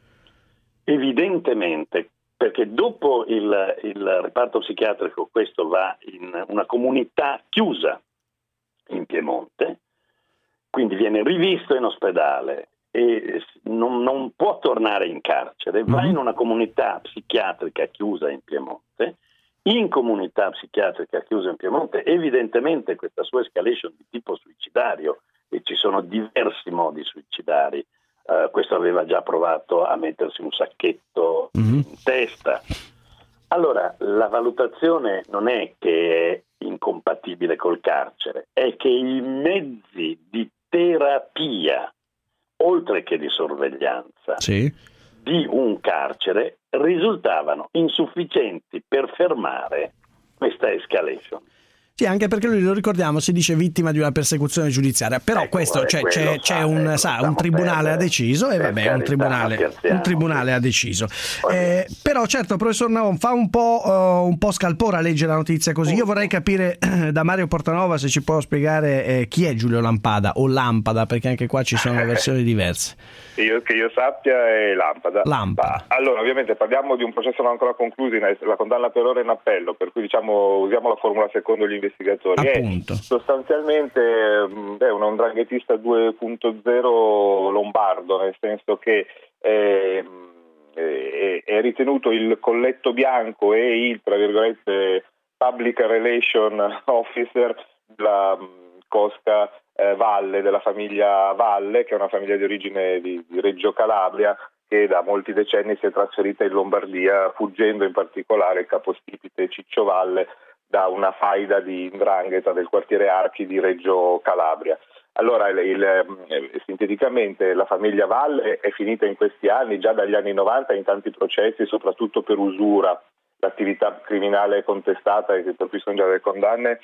Evidentemente, perché dopo il, il reparto psichiatrico questo va in una comunità chiusa in Piemonte, quindi viene rivisto in ospedale e non, non può tornare in carcere, va in una comunità psichiatrica chiusa in Piemonte. In comunità psichiatrica chiusa in Piemonte, evidentemente questa sua escalation di tipo suicidario, e ci sono diversi modi suicidari, uh, questo aveva già provato a mettersi un sacchetto mm-hmm. in testa. Allora, la valutazione non è che è incompatibile col carcere, è che i mezzi di terapia, oltre che di sorveglianza, sì. di un carcere risultavano insufficienti per fermare questa escalation. Sì, anche perché lui, lo ricordiamo, si dice vittima di una persecuzione giudiziaria, però ecco, questo c'è, c'è, c'è un, ecco, sa, un tribunale ha deciso e vabbè, un tribunale, un tribunale ha deciso. Eh, però certo, professor Naon, fa un po', uh, un po' scalpore a leggere la notizia così. Io vorrei capire da Mario Portanova se ci può spiegare eh, chi è Giulio Lampada o Lampada, perché anche qua ci sono versioni diverse. Io, che io sappia è Lampada. Lampada. Allora, ovviamente parliamo di un processo non ancora concluso, la condanna per ora in appello, per cui diciamo usiamo la formula secondo gli investigatori. Appunto. È sostanzialmente è un ndranghetista due punto zero lombardo, nel senso che è, è, è ritenuto il colletto bianco e il, tra virgolette, public relation officer della cosca eh, Valle, della famiglia Valle, che è una famiglia di origine di, di Reggio Calabria, che da molti decenni si è trasferita in Lombardia, fuggendo in particolare il capostipite Ciccio Valle da una faida di 'ndrangheta del quartiere Archi di Reggio Calabria. Allora, il, il, sinteticamente, la famiglia Valle è finita in questi anni, già dagli anni novanta, in tanti processi, soprattutto per usura. L'attività criminale contestata, e per cui sono già delle condanne,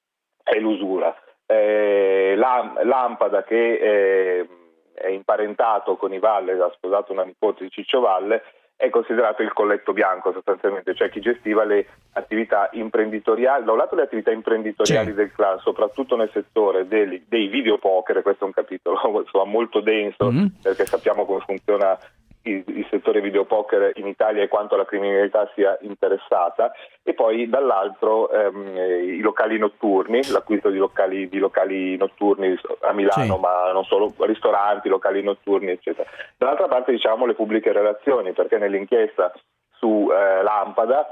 è l'usura. Eh, Lampada, che eh, è imparentato con i Valle, ha sposato una nipote di Ciccio Valle, è considerato il colletto bianco sostanzialmente, cioè chi gestiva le attività imprenditoriali, da un lato le attività imprenditoriali, sì, del clan, soprattutto nel settore dei, dei videopoker. Questo è un capitolo insomma, molto denso, mm-hmm. perché sappiamo come funziona il, il settore videopoker in Italia e quanto la criminalità sia interessata, e poi dall'altro ehm, i locali notturni, l'acquisto di locali, di locali notturni a Milano, sì. ma non solo, ristoranti, locali notturni, eccetera. Dall'altra parte diciamo le pubbliche relazioni, perché nell'inchiesta su eh, Lampada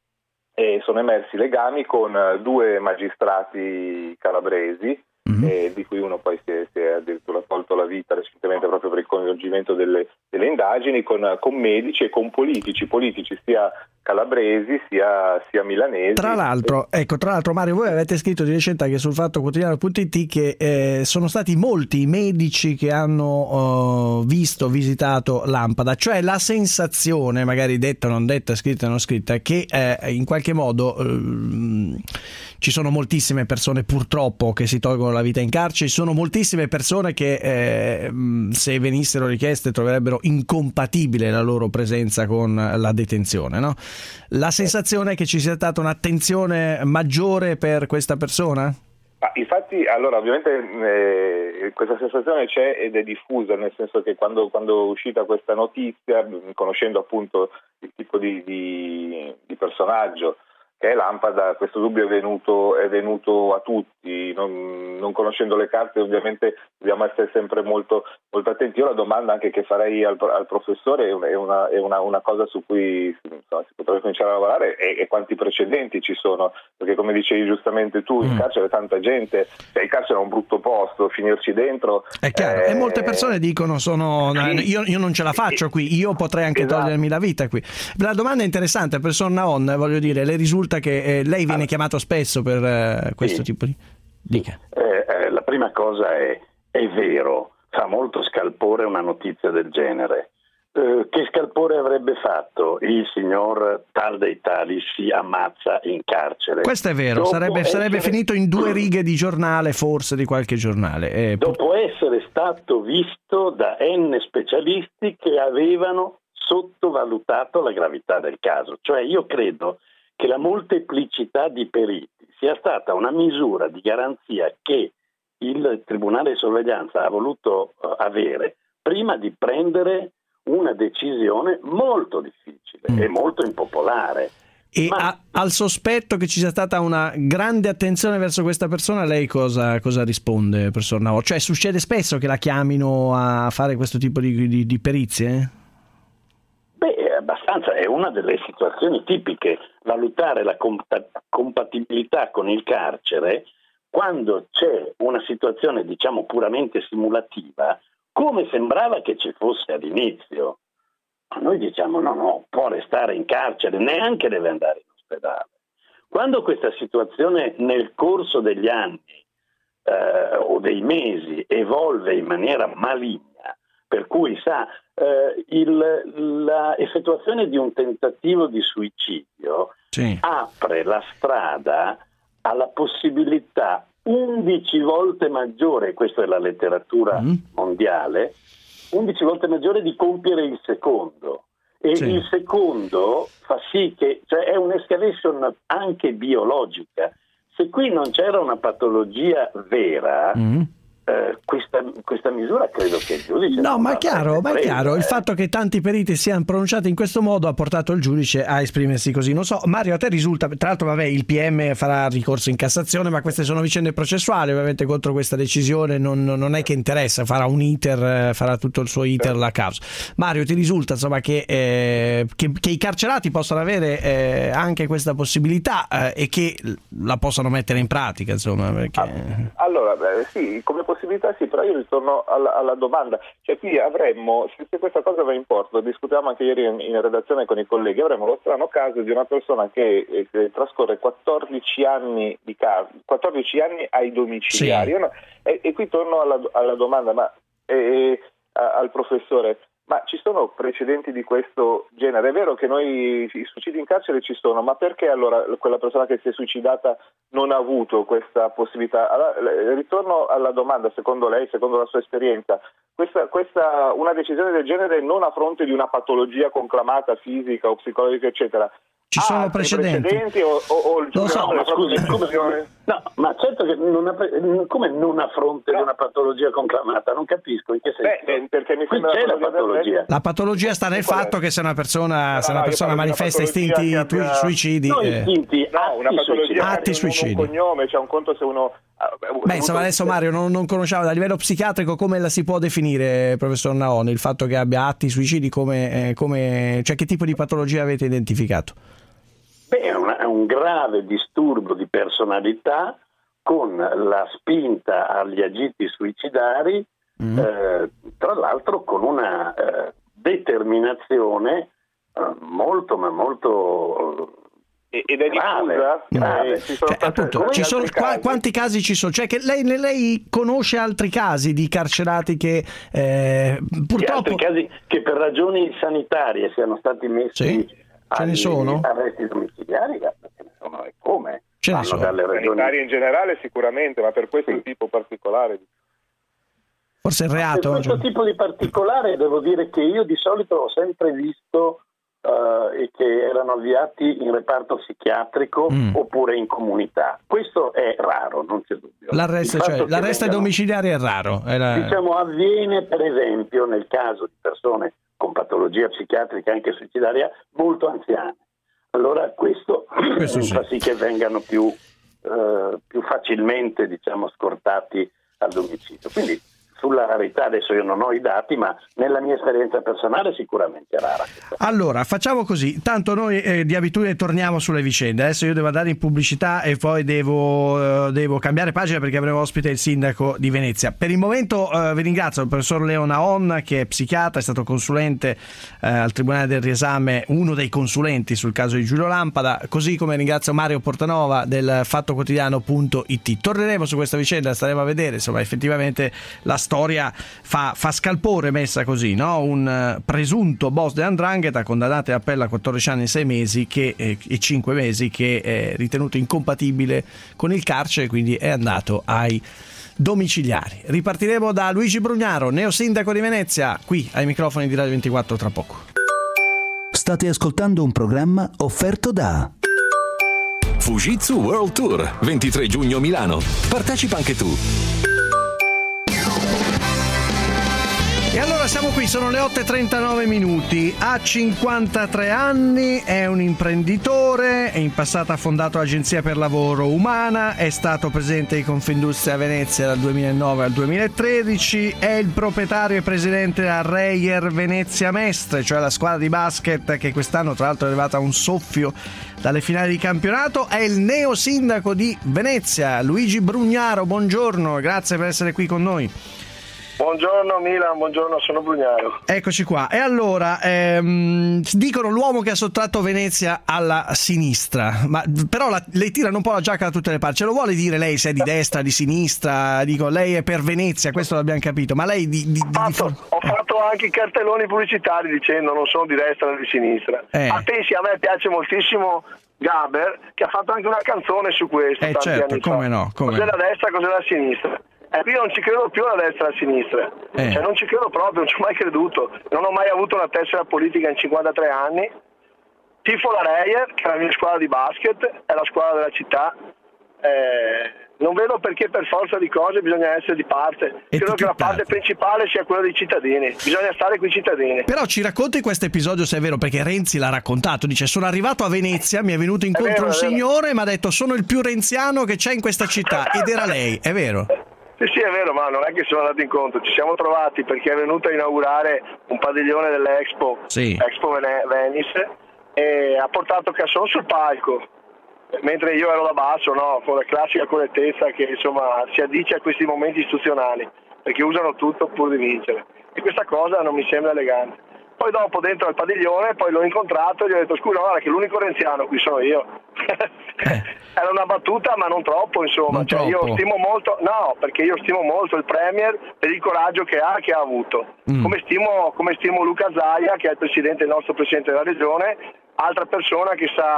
eh, sono emersi legami con eh, due magistrati calabresi, mm-hmm. eh, di cui uno poi si è, si è addirittura tolto la vita recentemente proprio per il coinvolgimento delle, delle indagini, con, con medici e con politici, politici sia calabresi sia, sia milanesi. Tra l'altro, ecco, tra l'altro Mario, voi avete scritto di recente anche sul Fatto Quotidiano punto it che eh, sono stati molti i medici che hanno uh, visto, visitato Lampada, cioè la sensazione, magari detta o non detta, scritta o non scritta, che eh, in qualche modo uh, ci sono moltissime persone purtroppo che si tolgono la vita in carcere, ci sono moltissime persone che eh, se venissero richieste troverebbero incompatibile la loro presenza con la detenzione, no? La sensazione è che ci sia stata un'attenzione maggiore per questa persona? Ah, infatti, allora ovviamente eh, questa sensazione c'è ed è diffusa, nel senso che quando, quando è uscita questa notizia, conoscendo appunto il tipo di, di, di personaggio che è Lampada, questo dubbio è venuto, è venuto a tutti, non, non conoscendo le carte ovviamente dobbiamo essere sempre molto, molto attenti. Io la domanda anche che farei al, al professore è una, è una, una cosa su cui insomma, si potrebbe cominciare a lavorare, è, è quanti precedenti ci sono, perché come dicevi giustamente tu, in carcere tanta gente, cioè il carcere è un brutto posto, finirci dentro è chiaro, eh, e molte persone dicono sono sì, io, io non ce la faccio qui, io potrei anche esatto. togliermi la vita qui. La domanda è interessante, professor Naon, voglio dire, le risulta che eh, lei viene chiamato spesso per eh, questo sì. tipo di... Dica. Eh, eh, la prima cosa è, è vero, fa molto scalpore una notizia del genere. Eh, che scalpore avrebbe fatto il signor tal dei tali si ammazza in carcere? Questo è vero, sarebbe, essere... sarebbe finito in due righe di giornale, forse di qualche giornale. Eh, dopo pur... essere stato visto da N specialisti che avevano sottovalutato la gravità del caso. Cioè io credo che la molteplicità di periti sia stata una misura di garanzia che il Tribunale di Sorveglianza ha voluto uh, avere prima di prendere una decisione molto difficile mm. e molto impopolare. E Ma... a, al sospetto che ci sia stata una grande attenzione verso questa persona, lei cosa, cosa risponde, professor Naor? Cioè succede spesso che la chiamino a fare questo tipo di, di, di perizie? Beh, abbastanza, è una delle situazioni tipiche, valutare la comp- compatibilità con il carcere quando c'è una situazione diciamo puramente simulativa, come sembrava che ci fosse all'inizio. Noi diciamo no, no, può restare in carcere, neanche deve andare in ospedale. Quando questa situazione nel corso degli anni eh, o dei mesi evolve in maniera maligna, per cui sa eh, il, la effettuazione di un tentativo di suicidio sì. apre la strada alla possibilità undici volte maggiore, questa è la letteratura mm. mondiale, undici volte maggiore di compiere il secondo. E sì. il secondo fa sì che, cioè è un'escalation anche biologica. Se qui non c'era una patologia vera, mm. eh, questa, questa misura credo che il giudice... No, ma è chiaro, ma è chiaro. Il fatto che tanti periti siano pronunciati in questo modo ha portato il giudice a esprimersi così. Non so, Mario, a te risulta, tra l'altro vabbè, il P M farà ricorso in Cassazione, ma queste sono vicende processuali, ovviamente contro questa decisione non, non è che interessa, farà un iter, farà tutto il suo iter la causa. Mario, ti risulta insomma che, eh, che, che i carcerati possano avere eh, anche questa possibilità eh, e che la possano mettere in pratica, insomma? Perché... Allora, beh, sì, come possibilità sì, però io ritorno alla, alla domanda, cioè qui avremmo, se questa cosa va in porto, discutiamo anche ieri in, in redazione con i colleghi, avremmo lo strano caso di una persona che eh, trascorre quattordici anni di caso, quattordici anni ai domiciliari. Sì. No? E, e qui torno alla, alla domanda, ma eh, al professore, ma ci sono precedenti di questo genere? È vero che noi i suicidi in carcere ci sono, ma perché allora quella persona che si è suicidata non ha avuto questa possibilità? Allora, ritorno alla domanda, secondo lei, secondo la sua esperienza, questa, questa, una decisione del genere non a fronte di una patologia conclamata fisica o psicologica eccetera, Ci sono altri precedenti, precedenti o, o, o il Lo so, giudice ma proprio scusi, di come- discussione? No, ma certo che non ha- come non a fronte di una patologia conclamata, non capisco in che senso. Beh, eh, perché mi Qui sembra c'è la una patologia. La patologia sta nel Qual è? fatto che se una persona, se No, una no, io persona parlo di una manifesta patologia istinti che tui- abbia- suicidi, No, eh, istinti, No, una atti patologia suicidi. Atti un- suicidi. un cognome, c'è un conto se uno ha avuto- beh, insomma, adesso Mario non, non conosciamo a livello psichiatrico come la si può definire, professor Naoni, il fatto che abbia atti suicidi, come, eh, come cioè che tipo di patologia avete identificato? Beh, è, una- è un grave disturbo di personalità con la spinta agli agiti suicidari, Mm. eh, tra l'altro con una eh, determinazione eh, molto ma molto E- ed è grave, diffusa? grave. Eh, ci sono Cioè, state appunto, come ci altri sono, qua- casi. quanti casi ci sono? Cioè che lei, lei conosce altri casi di carcerati che eh, Gli purtroppo altri casi che per ragioni sanitarie siano stati messi Sì? Ce ne agli sono? arresti domiciliari, ce ne sono, e come? Ce ne Vanno sono. dalle ragioni. Sanitari in generale sicuramente, ma per questo Sì. tipo particolare. forse il Per reato. questo cioè- tipo di particolare devo dire che io di solito ho sempre visto eh, e che erano avviati in reparto psichiatrico Mm. oppure in comunità. Questo è raro, non c'è dubbio. L'arresto, Il fatto cioè, che l'arresto vengano- domiciliare è raro. Era- Diciamo avviene per esempio nel caso di persone con patologia psichiatrica anche suicidaria molto anziane. Allora questo, Questo sì. fa sì che vengano più, eh, più facilmente diciamo scortati al domicilio. Quindi sulla rarità adesso io non ho i dati, ma nella mia esperienza personale sicuramente è rara. Allora, facciamo così. Tanto noi eh, di abitudine torniamo sulle vicende. Adesso io devo andare in pubblicità e poi devo, eh, devo cambiare pagina perché avremo ospite il sindaco di Venezia. Per il momento eh, vi ringrazio il professor Leo Naon, che è psichiatra, è stato consulente eh, al Tribunale del Riesame, uno dei consulenti sul caso di Giulio Lampada, così come ringrazio Mario Portanova del fattoquotidiano punto it. Torneremo su questa vicenda, staremo a vedere, insomma, effettivamente la storia fa, fa scalpore messa così, no? Un eh, presunto boss di 'ndrangheta condannato in appello a quattordici anni e sei mesi che, eh, e cinque mesi, che è ritenuto incompatibile con il carcere, quindi è andato ai domiciliari. Ripartiremo da Luigi Brugnaro, neosindaco di Venezia, qui ai microfoni di Radio ventiquattro tra poco. State ascoltando un programma offerto da Fujitsu World Tour, ventitré giugno Milano. Partecipa anche tu. E allora siamo qui, sono le otto e trentanove minuti, ha cinquantatré anni, è un imprenditore, in passato ha fondato l'Agenzia per Lavoro Umana, è stato presidente di Confindustria Venezia dal duemilanove al duemilatredici, è il proprietario e presidente della Reyer Venezia Mestre, cioè la squadra di basket che quest'anno tra l'altro è arrivata a un soffio dalle finali di campionato, è il neosindaco di Venezia, Luigi Brugnaro, buongiorno, grazie per essere qui con noi. Buongiorno Milan, buongiorno, sono Brugnaro. Eccoci qua. E allora, ehm, dicono l'uomo che ha sottratto Venezia alla sinistra, ma però la, lei tirano un po' la giacca da tutte le parti. Ce lo vuole dire lei se è di destra, di sinistra? Dico, lei è per Venezia, questo l'abbiamo capito, ma lei di... di, di, Fatto, di... ho fatto anche i cartelloni pubblicitari dicendo non sono di destra né di sinistra. Eh. Ma pensi, a me piace moltissimo Gaber, che ha fatto anche una canzone su questo Eh, tanti certo, anni come fa. no, come cos'è no. la destra, cos'è la sinistra? E qui io non ci credo più alla destra e alla sinistra, Eh. cioè non ci credo proprio, non ci ho mai creduto, non ho mai avuto una tessera politica in cinquantatré anni. Tifo la Reyer, che è la mia squadra di basket, è la squadra della città. Eh, non vedo perché per forza di cose bisogna essere di parte. E Credo che la tutt'altro. parte principale sia quella dei cittadini, bisogna stare con i cittadini. Però ci racconti questo episodio se è vero, perché Renzi l'ha raccontato, dice sono arrivato a Venezia, mi è venuto incontro vero, un è vero. signore e mi ha detto sono il più renziano che c'è in questa città, ed era lei, è vero? Sì, sì, è vero, ma non è che sono andato incontro, ci siamo trovati perché è venuto a inaugurare un padiglione dell'Expo, Sì. Expo Vene- Venice, e ha portato Casson sul palco, mentre io ero da basso, no, con la classica correttezza che insomma si addice a questi momenti istituzionali, perché usano tutto pur di vincere, e questa cosa non mi sembra elegante. Poi dopo dentro al padiglione, poi l'ho incontrato e gli ho detto scusa, guarda che l'unico renziano qui sono io. Era una battuta ma non troppo, insomma. Non Cioè, io troppo. stimo molto, no, perché io stimo molto il Premier per il coraggio che ha, che ha avuto. Mm. Come stimo, come stimo Luca Zaia, che è il presidente, il nostro presidente della regione, altra persona che sa,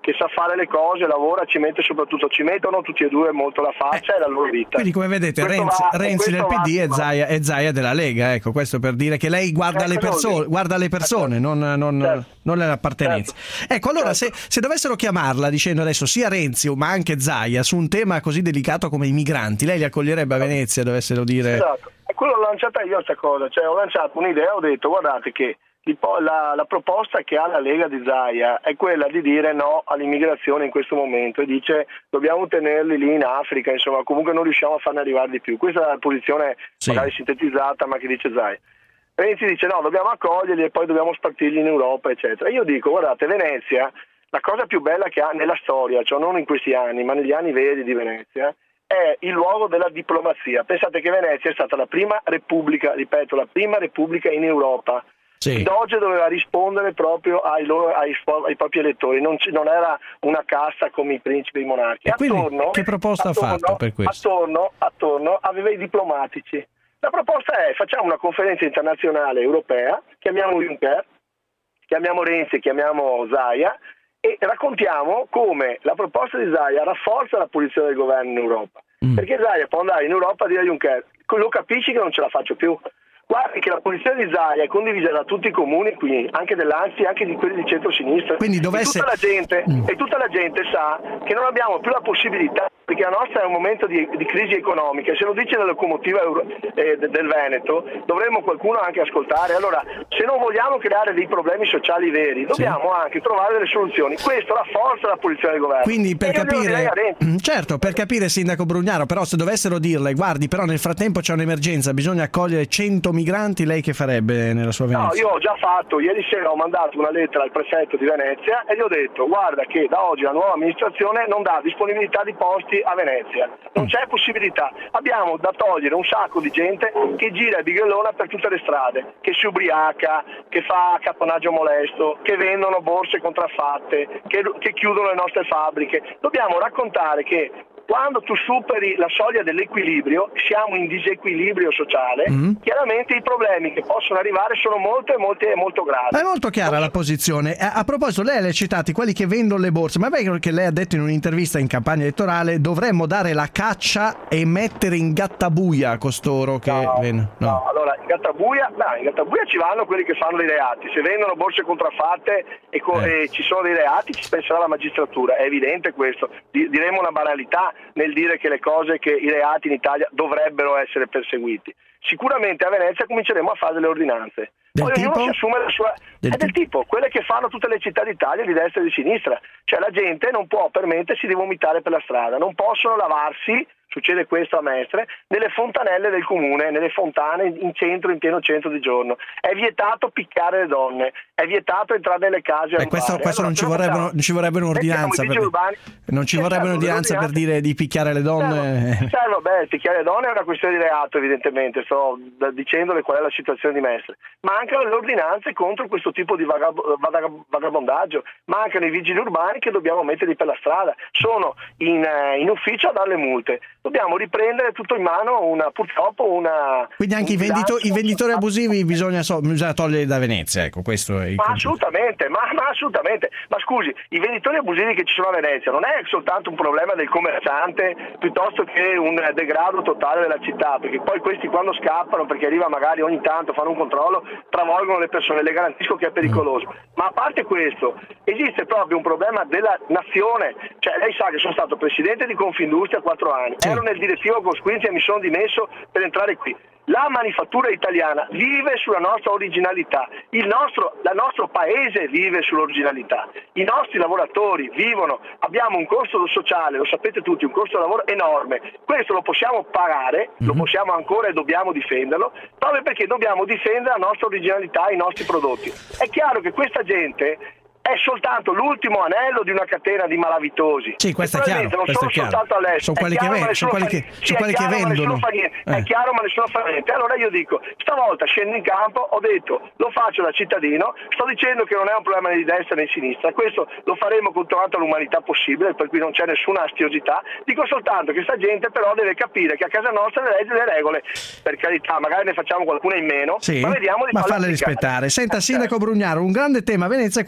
che sa fare le cose, lavora, ci mette soprattutto, ci mettono tutti e due molto la faccia eh, e la loro vita. Quindi come vedete questo Renzi, va, Renzi del P D va, e Zaia, e Zaia della Lega, ecco, questo per dire che lei guarda, certo, le, perso- guarda le persone, non, non, certo. non le appartenenze. Certo. Ecco, allora certo. se, se dovessero chiamarla dicendo adesso sia Renzi ma anche Zaia su un tema così delicato come i migranti, lei li accoglierebbe a Venezia, dovessero dire... Esatto, e quello l'ho lanciata io questa cosa, cioè ho lanciato un'idea, ho detto guardate che La, la proposta che ha la Lega di Zaia è quella di dire no all'immigrazione in questo momento e dice dobbiamo tenerli lì in Africa, insomma comunque non riusciamo a farne arrivare di più. Questa è la posizione sì. magari sintetizzata ma che dice Zaia. Renzi dice no, dobbiamo accoglierli e poi dobbiamo spartirli in Europa eccetera. Io dico guardate, Venezia, la cosa più bella che ha nella storia, cioè non in questi anni ma negli anni veri di Venezia, è il luogo della diplomazia. Pensate che Venezia è stata la prima repubblica, ripeto, la prima repubblica in Europa. Sì. Doge doveva rispondere proprio ai, loro, ai, ai propri elettori, non, c- non era una casta come i principi e i monarchi. E quindi, attorno, che proposta attorno, ha fatto per questo? Attorno, attorno aveva i diplomatici. La proposta è facciamo una conferenza internazionale europea, chiamiamo Juncker, chiamiamo Renzi, chiamiamo Zaia e raccontiamo come la proposta di Zaia rafforza la posizione del governo in Europa. Mm. Perché Zaia può andare in Europa a dire a Juncker lo capisci che non ce la faccio più. Guardi che la posizione di Zaia è condivisa da tutti i comuni qui, anche dell'Anzi, anche di quelli di centro-sinistra. Quindi dovesse... e, tutta la gente, mm. e tutta la gente sa che non abbiamo più la possibilità, perché la nostra è un momento di, di crisi economica, se lo dice la locomotiva Euro, eh, del Veneto, dovremmo qualcuno anche ascoltare. Allora, se non vogliamo creare dei problemi sociali veri, dobbiamo sì. anche trovare delle soluzioni. Questo rafforza la posizione del governo. Quindi per capire, certo, per capire Sindaco Brugnaro, però se dovessero dirle, guardi, però nel frattempo c'è un'emergenza, bisogna accogliere cento migranti, lei che farebbe nella sua Venezia? No, io ho già fatto, ieri sera ho mandato una lettera al prefetto di Venezia e gli ho detto guarda che da oggi la nuova amministrazione non dà disponibilità di posti a Venezia, non c'è possibilità, abbiamo da togliere un sacco di gente che gira il bighellona per tutte le strade, che si ubriaca, che fa accattonaggio molesto, che vendono borse contraffatte, che, che chiudono le nostre fabbriche. Dobbiamo raccontare che quando tu superi la soglia dell'equilibrio, siamo in disequilibrio sociale, mm-hmm. chiaramente i problemi che possono arrivare sono molto e molto, molto gravi. Ma è molto chiara la posizione. A, a proposito, lei ha citato quelli che vendono le borse, ma è vero che lei ha detto in un'intervista in campagna elettorale dovremmo dare la caccia e mettere in gattabuia costoro che no, vendono? No. no, allora in gattabuia, no, in gattabuia ci vanno quelli che fanno dei reati. Se vendono borse contraffatte e, co- eh. e ci sono dei reati ci penserà la magistratura, è evidente questo. Di- diremo una banalità nel dire che le cose, che i reati in Italia dovrebbero essere perseguiti. Sicuramente a Venezia cominceremo a fare delle ordinanze. Del Poi tipo? ognuno si assume la sua... Del è del tipo, quelle che fanno tutte le città d'Italia di destra e di sinistra. Cioè la gente non può permettersi di vomitare per la strada, non possono lavarsi, succede questo a Mestre, nelle fontanelle del comune, nelle fontane in centro, in pieno centro di giorno. È vietato piccare le donne, è vietato entrare nelle case a eh, questo, questo allora, non, ci vorrebbe, non ci vorrebbe un'ordinanza per, non ci vorrebbe un'ordinanza per dire di picchiare le donne. Sì, eh, vabbè, picchiare le donne è una questione di reato, evidentemente, sto dicendole qual è la situazione di Mestre. Mancano le ordinanze contro questo tipo di vagab- vagab- vagabondaggio, mancano i vigili urbani che dobbiamo metterli per la strada, sono in, in ufficio a dare le multe. Dobbiamo riprendere tutto in mano, una, purtroppo una... Quindi anche un i, vendito- i venditori abusivi bisogna, so, bisogna toglierli da Venezia, ecco, questo è il ma assolutamente, ma, ma assolutamente. Ma scusi, i venditori abusivi che ci sono a Venezia non è soltanto un problema del commerciante piuttosto che un degrado totale della città, perché poi questi quando scappano, perché arriva magari ogni tanto, fanno un controllo, travolgono le persone, le garantisco che è pericoloso. Ma a parte questo, esiste proprio un problema della nazione, cioè lei sa che sono stato presidente di Confindustria quattro anni, sì. Ero nel direttivo con Squinzi e mi sono dimesso per entrare qui. La manifattura italiana vive sulla nostra originalità, il nostro, il nostro paese vive sull'originalità, i nostri lavoratori vivono, abbiamo un costo sociale, lo sapete tutti, un costo di lavoro enorme, questo lo possiamo pagare, mm-hmm. lo possiamo ancora e dobbiamo difenderlo, proprio perché dobbiamo difendere la nostra originalità e i nostri prodotti. È chiaro che questa gente è soltanto l'ultimo anello di una catena di malavitosi. Sì, questo è chiaro. Non questo sono è chiaro. soltanto all'estero. Sono quelli che, ven- sono quelli che, sì, sono quelli che vendono. Eh. È chiaro, ma nessuno fa niente. Allora io dico, stavolta scendo in campo, ho detto, lo faccio da cittadino, sto dicendo che non è un problema né di destra né di sinistra, questo lo faremo con tutta l'umanità possibile, per cui non c'è nessuna astiosità. Dico soltanto che sta gente però deve capire che a casa nostra le leggi e le regole, per carità, magari ne facciamo qualcuna in meno, sì, ma vediamo di ma farle farle rispettare. Senta, Sindaco Brugnaro, un grande tema a Venezia è quello delle grandi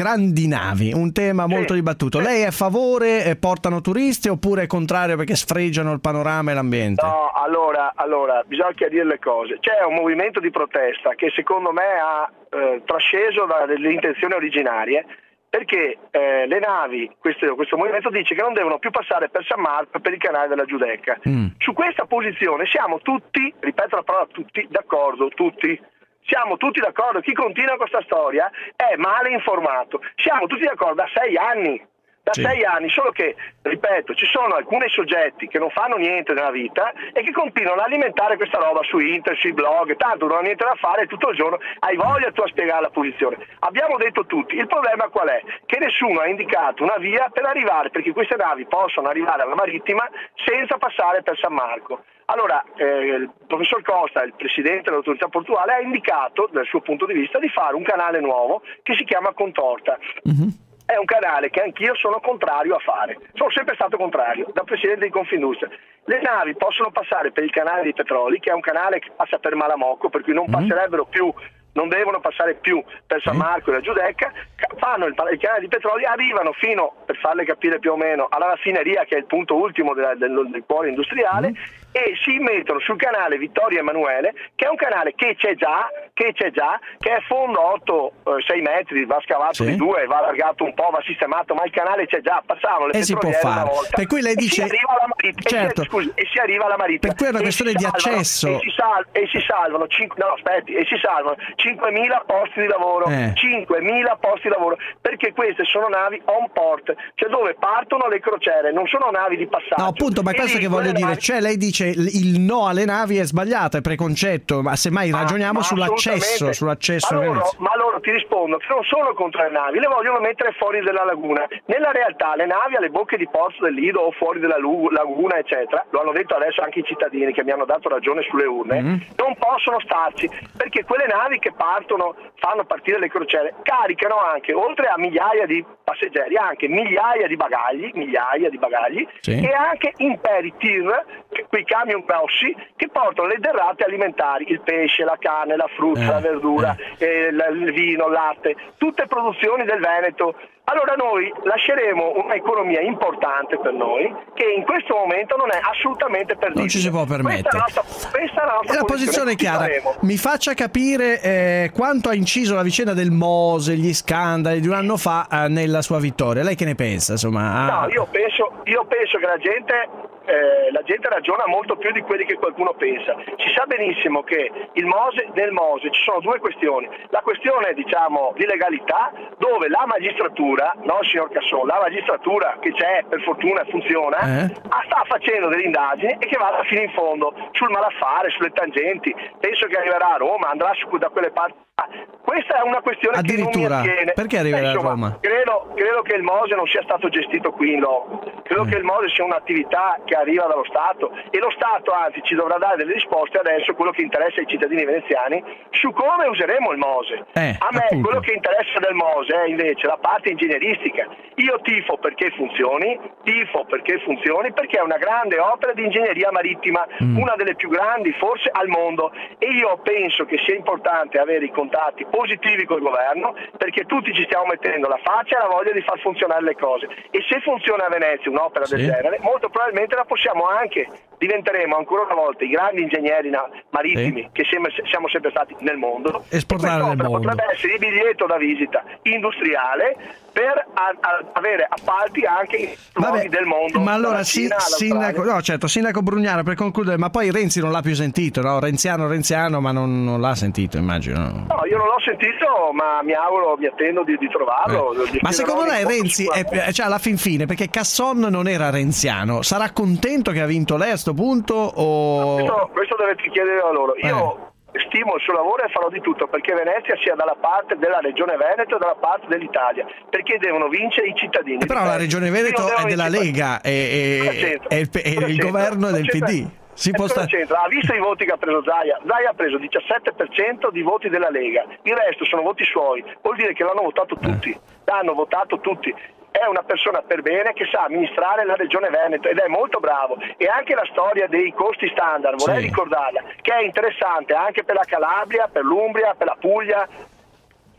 grandi navi, un tema molto Sì. dibattuto. Lei è a favore, eh, portano turisti, oppure è contrario perché sfregiano il panorama e l'ambiente? No, allora, allora, bisogna chiarire le cose. C'è un movimento di protesta che secondo me ha eh, trasceso dalle intenzioni originarie, perché eh, le navi, questo, questo movimento dice che non devono più passare per San Marco e per il canale della Giudecca. Mm. Su questa posizione siamo tutti, ripeto la parola tutti, d'accordo, tutti. Siamo tutti d'accordo, chi continua questa storia è male informato. Siamo tutti d'accordo da sei anni. Da sì. sei anni, solo che, ripeto, ci sono alcuni soggetti che non fanno niente nella vita e che continuano a alimentare questa roba su internet, sui blog, tanto non hanno niente da fare tutto il giorno, hai voglia tu a spiegare la posizione. Abbiamo detto tutti, il problema qual è? Che nessuno ha indicato una via per arrivare, perché queste navi possono arrivare alla marittima senza passare per San Marco. Allora, eh, il professor Costa, il presidente dell'autorità portuale, ha indicato, dal suo punto di vista, di fare un canale nuovo che si chiama Contorta. Mm-hmm. È un canale che anch'io sono contrario a fare, sono sempre stato contrario, da presidente di Confindustria. Le navi possono passare per il canale dei Petroli, che è un canale che passa per Malamocco, per cui non mm. passerebbero più, non devono passare più per San Marco e la Giudecca, fanno il, il canale dei Petroli, arrivano fino, per farle capire più o meno, alla raffineria, che è il punto ultimo della, del, del cuore industriale, mm. e si mettono sul canale Vittorio Emanuele, che è un canale che c'è già, che c'è già, che è fondo otto sei metri, va scavato sì. di due, va allargato un po', va sistemato, ma il canale c'è già, passavano le e si può fare. Una volta, per cui lei dice e si arriva alla marittima, certo. e, si, scusi, e si arriva alla marittima. Per cui è una questione di salvano, accesso. E si, sal- e si salvano cinque, no, aspetti, e si salvano cinquemila posti di lavoro, eh. cinquemila posti di lavoro, perché queste sono navi on port, cioè dove partono le crociere, non sono navi di passaggio. No, appunto, ma e questo lì, che voglio dire, navi... cioè lei dice il no alle navi è sbagliato, è preconcetto, ma semmai ma, ragioniamo ma sull'accesso, sull'accesso ma loro, ma loro ti rispondo che non sono contro le navi, le vogliono mettere fuori dalla laguna. Nella realtà le navi alle bocche di porto del Lido o fuori dalla laguna eccetera, lo hanno detto adesso anche i cittadini che mi hanno dato ragione sulle urne, mm-hmm. non possono starci, perché quelle navi che partono, fanno partire le crociere, caricano anche, oltre a migliaia di passeggeri, anche migliaia di bagagli, migliaia di bagagli sì. e anche imperi tir, quei camion grossi che portano le derrate alimentari, il pesce, la carne, la frutta, eh, la verdura, eh. Eh, il vino, il latte, tutte produzioni del Veneto. Allora noi lasceremo un'economia importante per noi che in questo momento non è assolutamente perdibile. Non ci si può permettere. Questa è la nostra, questa è la nostra e la posizione è chiara. Mi faccia capire eh, quanto ha inciso la vicenda del Mose, gli scandali di un anno fa eh, nella sua vittoria. Lei che ne pensa? Insomma, ah... No, io penso, io penso che la gente eh, la gente ragiona molto più di quelli che qualcuno pensa. Si sa benissimo che il Mose, nel Mose ci sono due questioni. La questione, diciamo, di legalità, dove la magistratura, no signor Casson, la magistratura che c'è, per fortuna funziona, eh? sta facendo delle indagini e che vada fino in fondo sul malaffare, sulle tangenti. Penso che arriverà a Roma, andrà su, da quelle parti. Questa è una questione che non mi attiene. Perché arriverà eh, insomma, a Roma? Credo, credo che il Mose non sia stato gestito qui in loco. Credo eh. che il Mose sia un'attività che arriva dallo Stato e lo Stato anzi ci dovrà dare delle risposte adesso, quello che interessa ai cittadini veneziani, su come useremo il Mose. Eh, a me appunto. quello che interessa del Mose è invece la parte ingegneristica. Io tifo perché funzioni, tifo perché funzioni, perché è una grande opera di ingegneria marittima, mm. una delle più grandi forse al mondo, e io penso che sia importante avere i contatti positivi col governo, perché tutti ci stiamo mettendo la faccia e la voglia di far funzionare le cose, e se funziona a Venezia un'opera sì. del genere, molto probabilmente la possiamo anche, diventeremo ancora una volta i grandi ingegneri marittimi sì. che sempre, siamo sempre stati nel mondo, esportare nel mondo. Potrebbe essere il biglietto da visita industriale per a, a, avere appalti anche in luoghi del mondo. Ma allora Cina, sì, sindaco, no, certo, sindaco Brugnano, per concludere, ma poi Renzi non l'ha più sentito, no? Renziano, Renziano, ma non, non l'ha sentito, immagino. No, io non l'ho sentito, ma mi auguro, mi attendo di, di trovarlo. Eh. Di ma secondo lei Renzi, è, cioè alla fin fine, perché Casson non era renziano, sarà contento che ha vinto lei a sto punto? O... Questo, questo dovete chiedere a loro. Io eh. stimo il suo lavoro e farò di tutto perché Venezia sia dalla parte della Regione Veneto e dalla parte dell'Italia, perché devono vincere i cittadini. Eh però la Regione Veneto è della Lega e, e, e il, e il governo è del P D. Si può sta... Ha visto i voti che ha preso Zaia? Zaia ha preso diciassette per cento di voti della Lega, il resto sono voti suoi, vuol dire che l'hanno votato tutti, eh. l'hanno votato tutti. È una persona per bene che sa amministrare la regione Veneto ed è molto bravo, e anche la storia dei costi standard, vorrei sì. ricordarla, che è interessante anche per la Calabria, per l'Umbria, per la Puglia.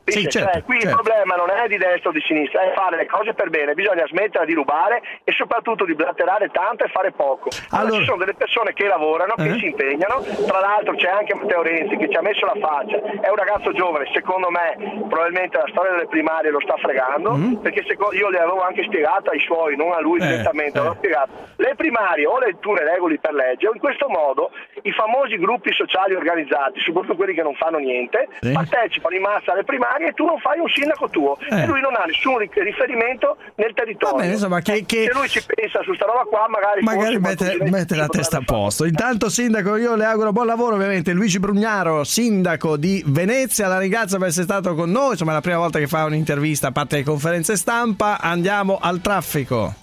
Sì, certo, cioè, qui certo. il problema non è di destra o di sinistra, è fare le cose per bene, bisogna smettere di rubare e soprattutto di blatterare tanto e fare poco. Allora, Allora- ci sono delle persone che lavorano, che Eh? si impegnano, tra l'altro c'è anche Matteo Renzi che ci ha messo la faccia, è un ragazzo giovane, secondo me probabilmente la storia delle primarie lo sta fregando, Mm. perché secondo, io le avevo anche spiegato ai suoi, non a lui Eh, direttamente, eh. avevo spiegato, le primarie o le tu le regoli per legge o in questo modo i famosi gruppi sociali organizzati, soprattutto quelli che non fanno niente, Sì. partecipano in massa alle primarie e tu non fai un sindaco tuo Eh. e lui non ha nessun ri- riferimento nel territorio. Va bene, insomma, che- che- Se lui ci pensa su sta roba qua magari, Magari forse mette, qualcosina mette la ci testa a potrebbe posto. Intanto, sindaco, io le auguro buon lavoro, ovviamente. Luigi Brugnaro, sindaco di Venezia, la ringrazio per essere stato con noi. Insomma, è la prima volta che fa un'intervista a parte le conferenze stampa. Andiamo al traffico.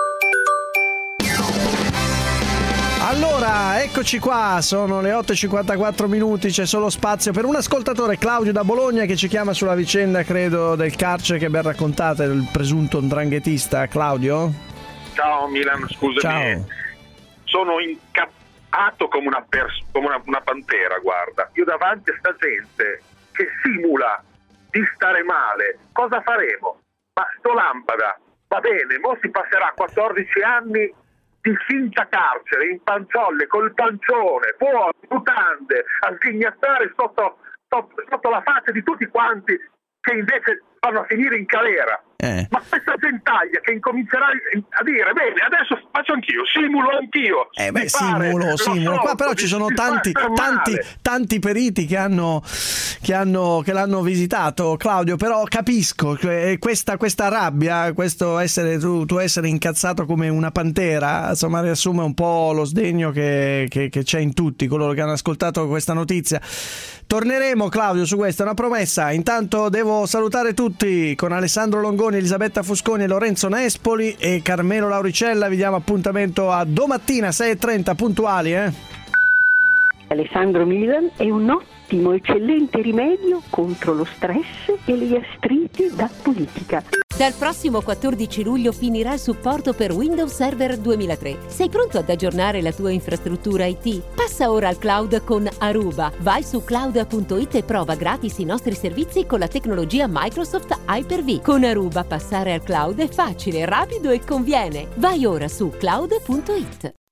Allora, eccoci qua, sono le otto e cinquantaquattro minuti, c'è solo spazio per un ascoltatore, Claudio da Bologna, che ci chiama sulla vicenda, credo, del carcere che ben raccontate, del presunto ndranghetista. Claudio? Ciao Milan, scusami. Ciao. Sono incappato come una, pers- come una, una pantera, guarda. Io davanti a sta gente che simula di stare male, cosa faremo? Ma sto Lampada, va bene, mo si passerà quattordici anni di finta carcere, in panciolle, col pancione, fuori, mutande, a sghignazzare sotto, sotto, sotto la faccia di tutti quanti che invece vanno a finire in galera. Eh. Ma questa gentaglia che incomincerà a dire, bene, adesso faccio anch'io, simulo anch'io. Eh beh, di fare simulo, lo simulo. Qua sciopero, però di- ci sono di tanti, far tanti, male. tanti periti che hanno, che hanno, che l'hanno visitato, Claudio. Però capisco che questa, questa rabbia, questo essere tu, tu essere incazzato come una pantera, insomma, riassume un po' lo sdegno che, che, che c'è in tutti coloro che hanno ascoltato questa notizia. Torneremo, Claudio, su questa, è una promessa. Intanto devo salutare tutti con Alessandro Longoni, Elisabetta Fusconi e Lorenzo Nespoli e Carmelo Lauricella. Vi diamo appuntamento a domattina sei e trenta puntuali, eh? Alessandro Milan è un ottimo, eccellente rimedio contro lo stress e le gastriti da politica. Dal prossimo quattordici luglio finirà il supporto per Windows Server duemilatré. Sei pronto ad aggiornare la tua infrastruttura I T? Passa ora al cloud con Aruba. Vai su cloud punto it e prova gratis i nostri servizi con la tecnologia Microsoft Hyper-V. Con Aruba passare al cloud è facile, rapido e conviene. Vai ora su cloud punto it.